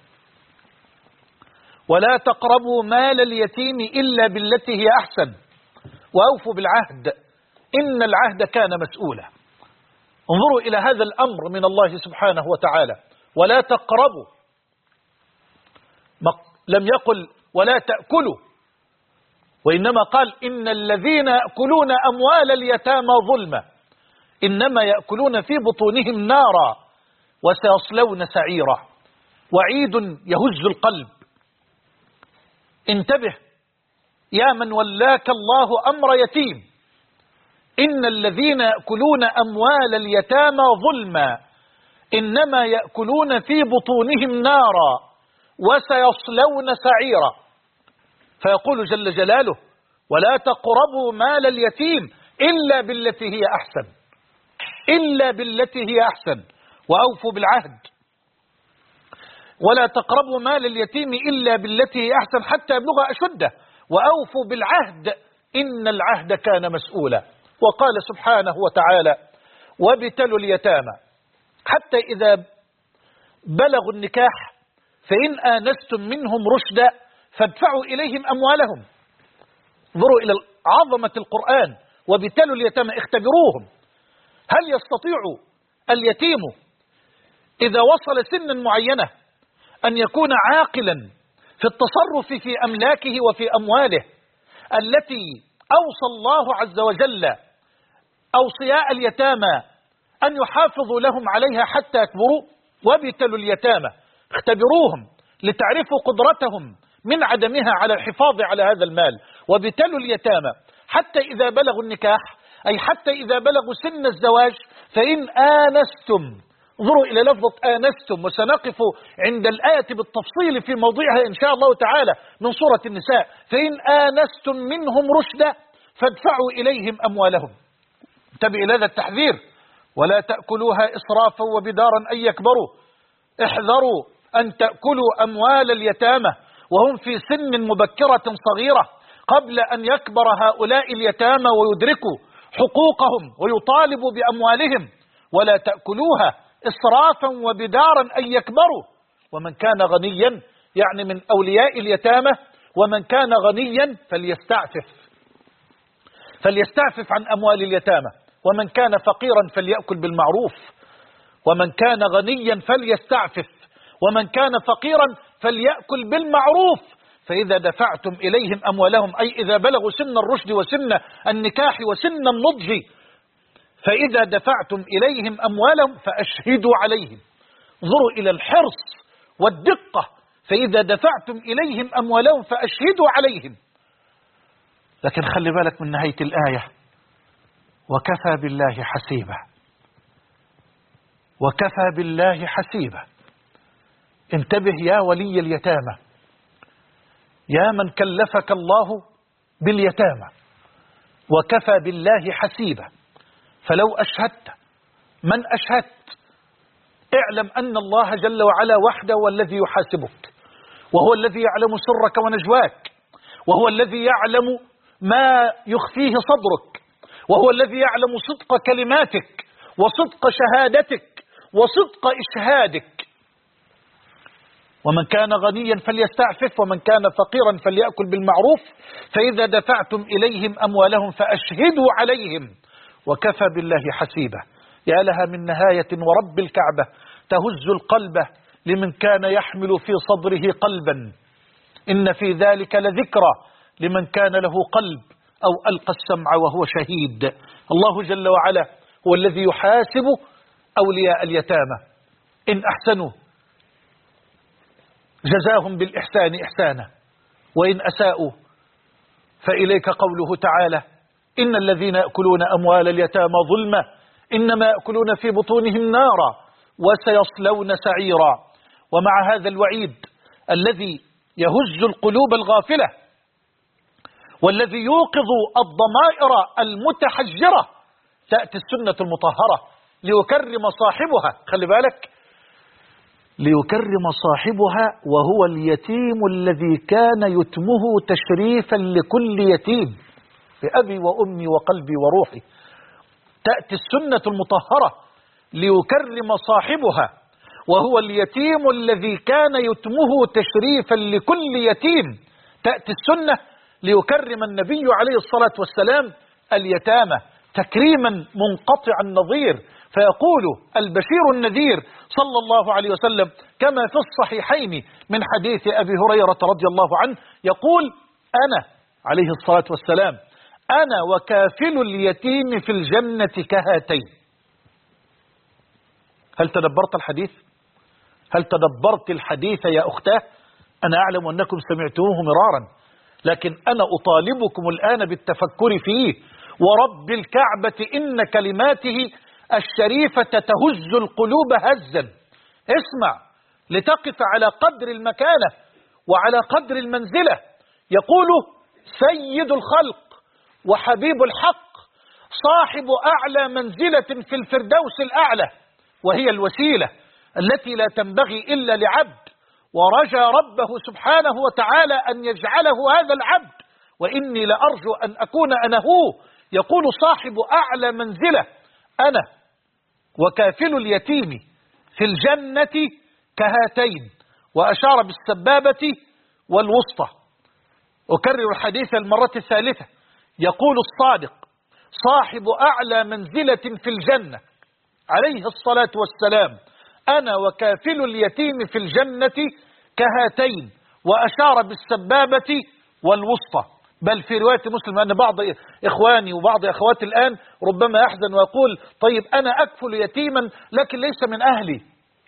ولا تقربوا مال اليتيم إلا بالتي هي أحسن وأوفوا بالعهد إن العهد كان مسؤولا. انظروا إلى هذا الأمر من الله سبحانه وتعالى. ولا تقربوا، لم يقل ولا تأكلوا، وإنما قال إن الذين يأكلون أموال اليتامى ظلما إنما يأكلون في بطونهم نارا وسيصلون سعيرا. وعيد يهز القلب. انتبه يا من ولاك الله أمر يتيم، إن الذين يأكلون أموال اليتامى ظلما إنما يأكلون في بطونهم نارا وسيصلون سعيرا. فيقول جل جلاله ولا تقربوا مال اليتيم إلا بالتي هي أحسن، إلا بالتي هي أحسن وأوفوا بالعهد. ولا تقربوا مال اليتيم إلا بالتي هي أحسن حتى يبلغ أشده وأوفوا بالعهد إن العهد كان مسؤولا. وقال سبحانه وتعالى وابتلوا اليتامى حتى إذا بلغوا النكاح فإن آنستم منهم رشدا فادفعوا إليهم أموالهم. انظروا إلى عظمة القرآن. وابتلوا اليتامى، اختبروهم. هل يستطيع اليتيم إذا وصل سنا معينة أن يكون عاقلا في التصرف في أملاكه وفي أمواله التي أوصى الله عز وجل أوصياء اليتامى أن يحافظوا لهم عليها حتى يكبروا؟ وابتلوا اليتامى، اختبروهم لتعرفوا قدرتهم من عدمها على الحفاظ على هذا المال. وابتلوا اليتامى حتى إذا بلغوا النكاح، أي حتى إذا بلغوا سن الزواج فإن آنستم. انظروا إلى لفظة آنستم، وسنقف عند الآية بالتفصيل في موضوعها إن شاء الله تعالى من سورة النساء. فإن آنستم منهم رشدا فادفعوا إليهم أموالهم. انتبه إلى هذا التحذير. ولا تأكلوها إسرافا وبدارا أن يكبروا. احذروا أن تأكلوا أموال اليتامى وهم في سن مبكرة صغيرة قبل أن يكبر هؤلاء اليتامى ويدركوا حقوقهم ويطالبوا بأموالهم. ولا تأكلوها إسرافا وبدارا أن يكبروا. ومن كان غنيا يعني من أولياء اليتامى، ومن كان غنيا فليستعفف عن أموال اليتامى، ومن كان فقيرا فليأكل بالمعروف. ومن كان غنيا فليستعفف، ومن كان فقيرا فليأكل بالمعروف. فإذا دفعتم إليهم أموالهم، أي إذا بلغوا سن الرشد وسن النكاح وسن النضج، فإذا دفعتم إليهم أموالهم فأشهدوا عليهم. انظروا إلى الحرص والدقة. فإذا دفعتم إليهم أموالهم فأشهدوا عليهم. لكن خلي بالك من نهاية الآية وكفى بالله حسيبا. وكفى بالله حسيبا. انتبه يا ولي اليتامى، يا من كلفك الله باليتامى، وكفى بالله حسيبا. فلو أشهدت من أشهدت اعلم أن الله جل وعلا وحده هو الذي يحاسبك، وهو الذي يعلم سرك ونجواك، وهو الذي يعلم ما يخفيه صدرك، وهو الذي يعلم صدق كلماتك وصدق شهادتك وصدق إشهادك. ومن كان غنيا فليستعفف، ومن كان فقيرا فليأكل بالمعروف. فإذا دفعتم إليهم أموالهم فأشهدوا عليهم وكفى بالله حسيبا. يا لها من نهاية ورب الكعبة تهز القلب لمن كان يحمل في صدره قلبا. إن في ذلك لذكرى لمن كان له قلب أو ألقى السمع وهو شهيد. الله جل وعلا هو الذي يحاسب أولياء اليتامى. إن أحسنوا جزاهم بالإحسان إحسانا، وإن أساءوا فإليك قوله تعالى إن الذين يأكلون أموال اليتامى ظلما إنما يأكلون في بطونهم نارا وسيصلون سعيرا. ومع هذا الوعيد الذي يهز القلوب الغافلة والذي يوقظ الضمائر المتحجرة تأتي السنة المطهرة ليكرم صاحبها. خلي بالك، ليكرم صاحبها وهو اليتيم الذي كان يتمه تشريفا لكل يتيم بأبي وأمي وقلبي وروحي. تأتي السنة المطهرة ليكرم صاحبها، وهو اليتيم الذي كان يتمه تشريفا لكل يتيم. تأتي السنة ليكرم النبي عليه الصلاة والسلام اليتامى تكريما منقطع النظير، فيقول البشير النذير صلى الله عليه وسلم كما في الصحيحين من حديث أبي هريرة رضي الله عنه، يقول أنا عليه الصلاة والسلام أنا وكافل اليتيم في الجنة كهاتين. هل تدبرت الحديث؟ هل تدبرت الحديث يا أختاه؟ أنا أعلم أنكم سمعتموه مرارا، لكن أنا أطالبكم الآن بالتفكر فيه، ورب الكعبة إن كلماته الشريفة تهز القلوب هزا. اسمع لتقف على قدر المكانة وعلى قدر المنزلة. يقول سيد الخلق وحبيب الحق صاحب أعلى منزلة في الفردوس الأعلى، وهي الوسيلة التي لا تنبغي إلا لعبد، ورجى ربه سبحانه وتعالى أن يجعله هذا العبد، وإني لأرجو أن أكون أنا هو. يقول صاحب أعلى منزلة أنا وكافل اليتيم في الجنة كهاتين، وأشار بالسبابة والوسطى. أكرر الحديث المرة الثالثة. يقول الصادق صاحب أعلى منزلة في الجنة عليه الصلاة والسلام أنا وكافل اليتيم في الجنة كهاتين، وأشار بالسبابة والوسطى. بل في رواية مسلم أن بعض إخواني وبعض أخواتي الآن ربما يحزن ويقول طيب أنا أكفل يتيما لكن ليس من أهلي،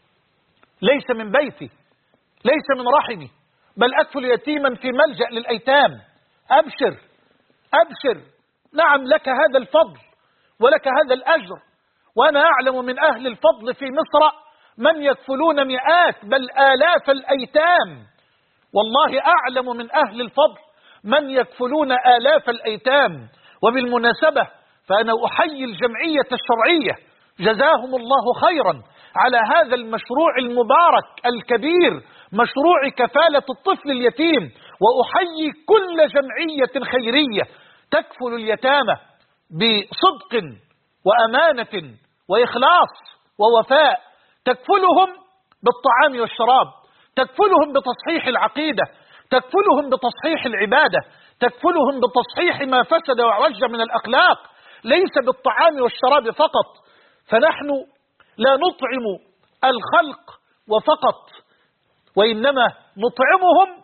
ليس من بيتي، ليس من رحمي، بل أكفل يتيما في ملجأ للأيتام. أبشر أبشر، نعم لك هذا الفضل ولك هذا الأجر، وأنا أعلم من أهل الفضل في مصر من يكفلون مئات بل آلاف الأيتام. والله أعلم من أهل الفضل من يكفلون آلاف الأيتام. وبالمناسبة فأنا أحيي الجمعية الشرعية جزاهم الله خيرا على هذا المشروع المبارك الكبير، مشروع كفالة الطفل اليتيم، وأحيي كل جمعية خيرية تكفل اليتامى بصدق وأمانة وإخلاص ووفاء، تكفلهم بالطعام والشراب، تكفلهم بتصحيح العقيدة، تكفلهم بتصحيح العبادة، تكفلهم بتصحيح ما فسد وعرج من الأخلاق، ليس بالطعام والشراب فقط. فنحن لا نطعم الخلق وفقط، وإنما نطعمهم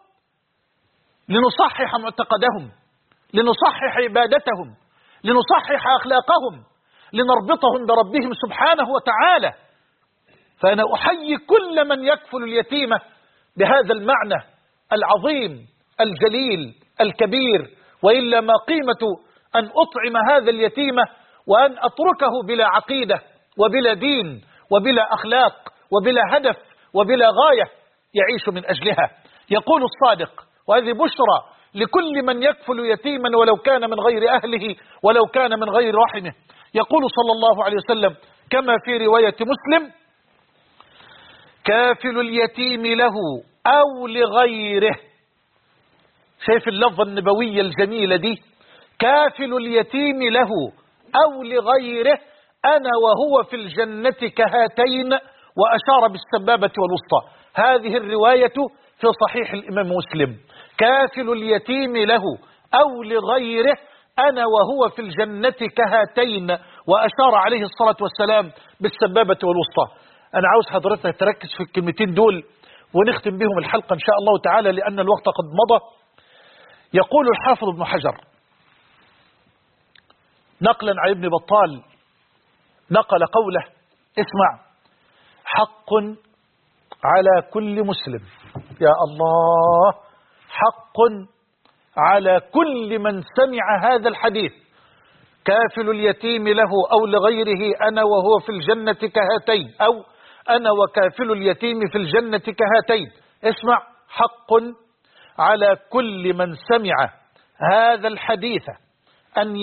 لنصحح معتقدهم، لنصحح عبادتهم، لنصحح أخلاقهم، لنربطهم بربهم سبحانه وتعالى. فأنا أحيي كل من يكفل اليتيم بهذا المعنى العظيم الجليل الكبير، وإلا ما قيمة أن أطعم هذا اليتيم وأن أتركه بلا عقيدة وبلا دين وبلا أخلاق وبلا هدف وبلا غاية يعيش من أجلها. يقول الصادق، وهذه بشرى لكل من يكفل يتيما ولو كان من غير أهله ولو كان من غير رحمه، يقول صلى الله عليه وسلم كما في رواية مسلم كافل اليتيم له أو لغيره. شايف اللفظة النبوية الجميلة دي؟ كافل اليتيم له أو لغيره أنا وهو في الجنة كهاتين، وأشار بالسبابة والوسطى. هذه الرواية في صحيح الإمام مسلم. كافل اليتيم له أو لغيره أنا وهو في الجنة كهاتين، وأشار عليه الصلاة والسلام بالسبابة والوسطى. أنا عاوز حضرتك تركز في الكلمتين دول ونختم بهم الحلقة إن شاء الله تعالى لأن الوقت قد مضى. يقول الحافظ ابن حجر نقلا عن ابن بطال، نقل قوله، اسمع: حق على كل مسلم، يا الله، حق على كل من سمع هذا الحديث، كافل اليتيم له أو لغيره أنا وهو في الجنة كهاتين، أو أنا وكافل اليتيم في الجنة كهاتين. اسمع: حق على كل من سمع هذا الحديث أن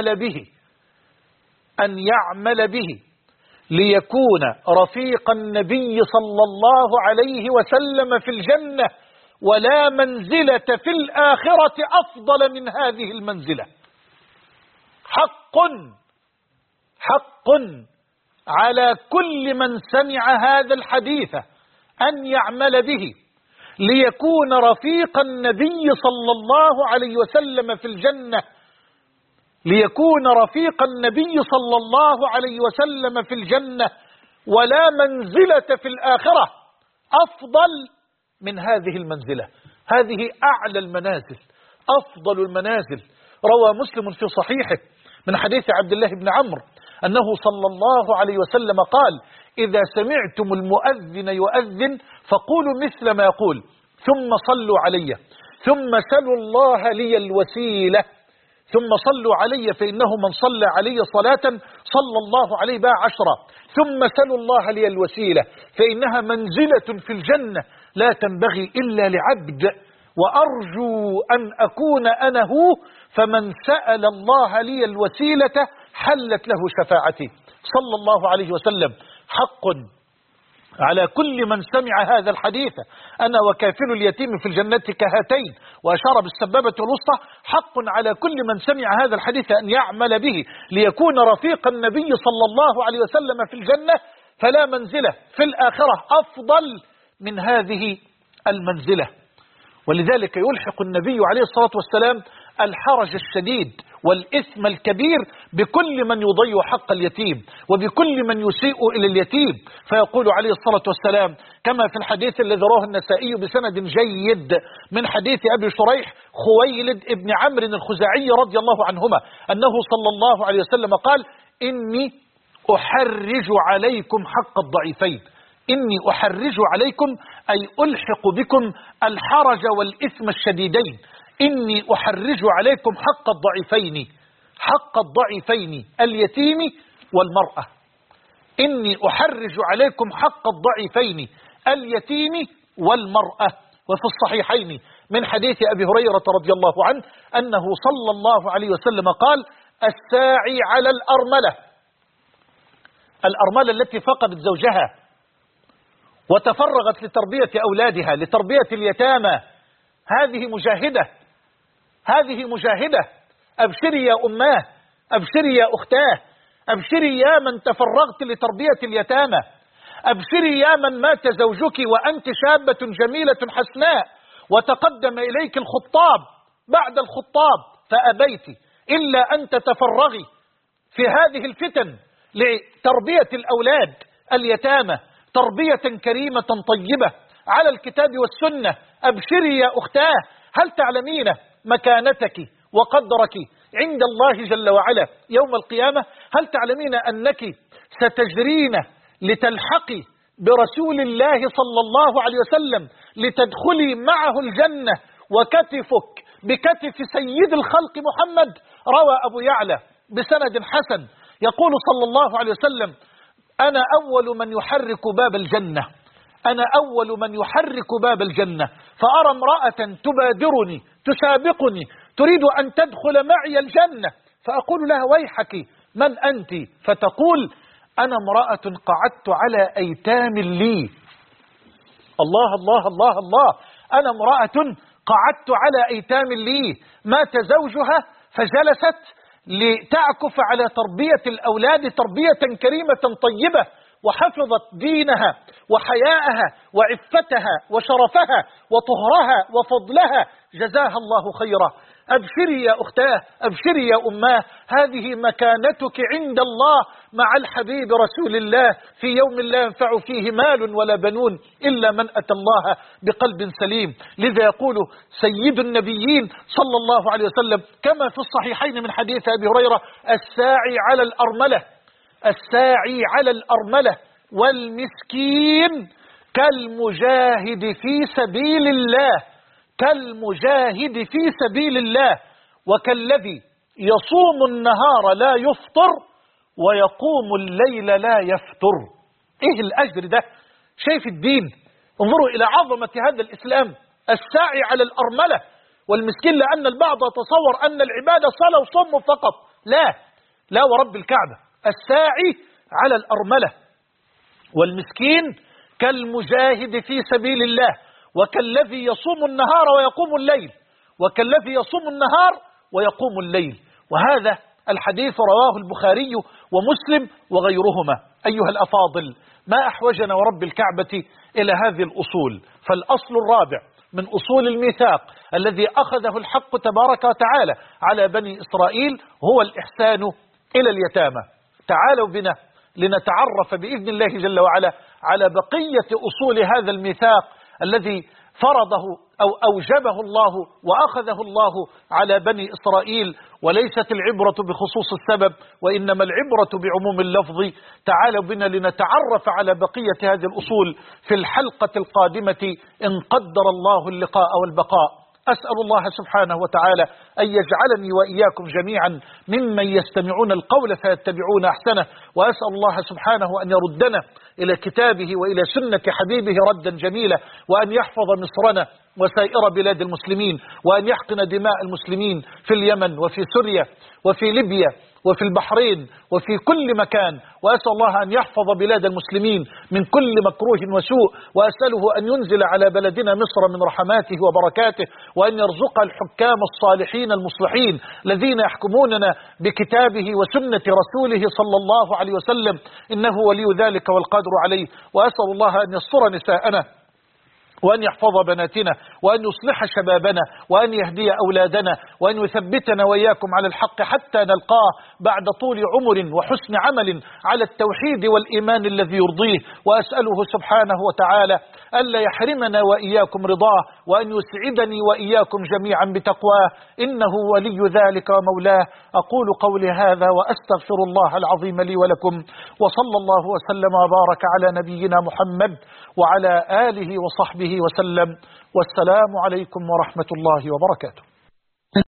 يعمل به ليكون رفيق النبي صلى الله عليه وسلم في الجنة، ولا منزلة في الآخرة أفضل من هذه المنزلة. حق على كل من سمع هذا الحديث أن يعمل به ليكون رفيق النبي صلى الله عليه وسلم في الجنة، ليكون رفيق النبي صلى الله عليه وسلم في الجنة، ولا منزلة في الآخرة أفضل من هذه المنزلة. هذه أعلى المنازل، أفضل المنازل. روى مسلم في صحيحه من حديث عبد الله بن عمرو أنه صلى الله عليه وسلم قال: إذا سمعتم المؤذن يؤذن فقولوا مثل ما يقول، ثم صلوا علي، ثم سلوا الله لي الوسيلة، ثم صلوا علي فإنه من صلى علي صلاة صلى الله عليه بها 10، ثم سلوا الله لي الوسيلة فإنها منزلة في الجنة لا تنبغي إلا لعبد، وأرجو أن أكون أنا هو، فمن سأل الله لي الوسيلة حلت له شفاعتي. صلى الله عليه وسلم: حق على كل من سمع هذا الحديث أنا وكافل اليتيم في الجنة كهاتين، وأشار بالسبابة والوسطى. حق على كل من سمع هذا الحديث أن يعمل به ليكون رفيق النبي صلى الله عليه وسلم في الجنة، فلا منزلة في الآخرة أفضل من هذه المنزلة. ولذلك يلحق النبي عليه الصلاة والسلام الحرج الشديد والإثم الكبير بكل من يضيع حق اليتيم وبكل من يسيء إلى اليتيم، فيقول عليه الصلاة والسلام كما في الحديث الذي رواه النسائي بسند جيد من حديث أبي شريح خويلد ابن عمرو الخزاعي رضي الله عنهما أنه صلى الله عليه وسلم قال: إني أحرج عليكم حق الضعيفين. إني أحرج عليكم أي ألحق بكم الحرج والإثم الشديدين. إني أحرج عليكم حق الضعيفين، حق الضعيفين اليتيم والمرأة. إني أحرج عليكم حق الضعيفين اليتيم والمرأة. وفي الصحيحين من حديث أبي هريرة رضي الله عنه أنه صلى الله عليه وسلم قال: الساعي على الأرملة، الأرملة التي فقدت زوجها وتفرغت لتربية أولادها، لتربية اليتامى، هذه مجاهدة، هذه مجاهدة. أبشري يا أماه، أبشري يا أختاه، أبشري يا من تفرغت لتربية اليتامى، أبشري يا من مات زوجك وأنت شابة جميلة حسناء وتقدم إليك الخطاب بعد الخطاب فأبيت إلا أن تتفرغي في هذه الفتن لتربية الأولاد اليتامى تربية كريمة طيبة على الكتاب والسنة. أبشري يا أختاه، هل تعلمين مكانتك وقدرك عند الله جل وعلا يوم القيامة؟ هل تعلمين أنك ستجرين لتلحقي برسول الله صلى الله عليه وسلم لتدخلي معه الجنة وكتفك بكتف سيد الخلق محمد؟ روى أبو يعلى بسند حسن يقول صلى الله عليه وسلم: أنا أول من يحرك باب الجنة، أنا أول من يحرك باب الجنة، فأرى امرأة تبادرني تسابقني تريد أن تدخل معي الجنة، فأقول لها: ويحك من أنت؟ فتقول: أنا امرأة قعدت على أيتام لي. الله الله الله الله، أنا امرأة قعدت على أيتام لي، مات زوجها فجلست لتعكف على تربية الأولاد تربية كريمة طيبة، وحفظت دينها وحياءها وعفتها وشرفها وطهرها وفضلها، جزاها الله خيرا. أبشري يا أختاه، أبشري يا أماه، هذه مكانتك عند الله مع الحبيب رسول الله في يوم لا ينفع فيه مال ولا بنون إلا من أتى الله بقلب سليم. لذا يقول سيد النبيين صلى الله عليه وسلم كما في الصحيحين من حديث أبي هريرة: الساعي على الأرملة، الساعي على الأرملة والمسكين كالمجاهد في سبيل الله، كالمجاهد في سبيل الله، وكالذي يصوم النهار لا يفطر ويقوم الليل لا يفتر. ايه الأجر ده؟ شايف الدين؟ انظروا إلى عظمة هذا الإسلام. الساعي على الأرملة والمسكين، لأن البعض يتصور أن العبادة صلاة وصوم فقط، لا لا ورب الكعبة، الساعي على الأرملة والمسكين كالمجاهد في سبيل الله، وكالذي يصوم النهار ويقوم الليل، وكالذي يصوم النهار ويقوم الليل. وهذا الحديث رواه البخاري ومسلم وغيرهما. أيها الأفاضل، ما أحوجنا ورب الكعبة إلى هذه الأصول. فالأصل الرابع من أصول الميثاق الذي أخذه الحق تبارك وتعالى على بني إسرائيل هو الإحسان إلى اليتامى. تعالوا بنا لنتعرف بإذن الله جل وعلا على بقية أصول هذا الميثاق الذي فرضه أو أوجبه الله وأخذه الله على بني إسرائيل. وليست العبرة بخصوص السبب وإنما العبرة بعموم اللفظ. تعالوا بنا لنتعرف على بقية هذه الأصول في الحلقة القادمة إن قدر الله اللقاء والبقاء. أسأل الله سبحانه وتعالى أن يجعلني وإياكم جميعا ممن يستمعون القول فيتبعون أحسنه، وأسأل الله سبحانه أن يردنا إلى كتابه وإلى سنة حبيبه ردا جميلا، وأن يحفظ مصرنا وسائر بلاد المسلمين، وأن يحقن دماء المسلمين في اليمن وفي سوريا وفي ليبيا وفي البحرين وفي كل مكان. وأسأل الله أن يحفظ بلاد المسلمين من كل مكروه وسوء، وأسأله أن ينزل على بلدنا مصر من رحماته وبركاته، وأن يرزق الحكام الصالحين المصلحين الذين يحكموننا بكتابه وسنة رسوله صلى الله عليه وسلم، إنه ولي ذلك والقادر عليه. وأسأل الله أن يستر نساءنا وأن يحفظ بناتنا وأن يصلح شبابنا وأن يهدي أولادنا وأن يثبتنا وإياكم على الحق حتى نلقاه بعد طول عمر وحسن عمل على التوحيد والإيمان الذي يرضيه. وأسأله سبحانه وتعالى ألا يحرمنا وإياكم رضاه، وأن يسعدني وإياكم جميعا بتقواه، إنه ولي ذلك ومولاه. أقول قولي هذا وأستغفر الله العظيم لي ولكم، وصلى الله وسلم وبارك على نبينا محمد وعلى آله وصحبه وسلم، والسلام عليكم ورحمة الله وبركاته.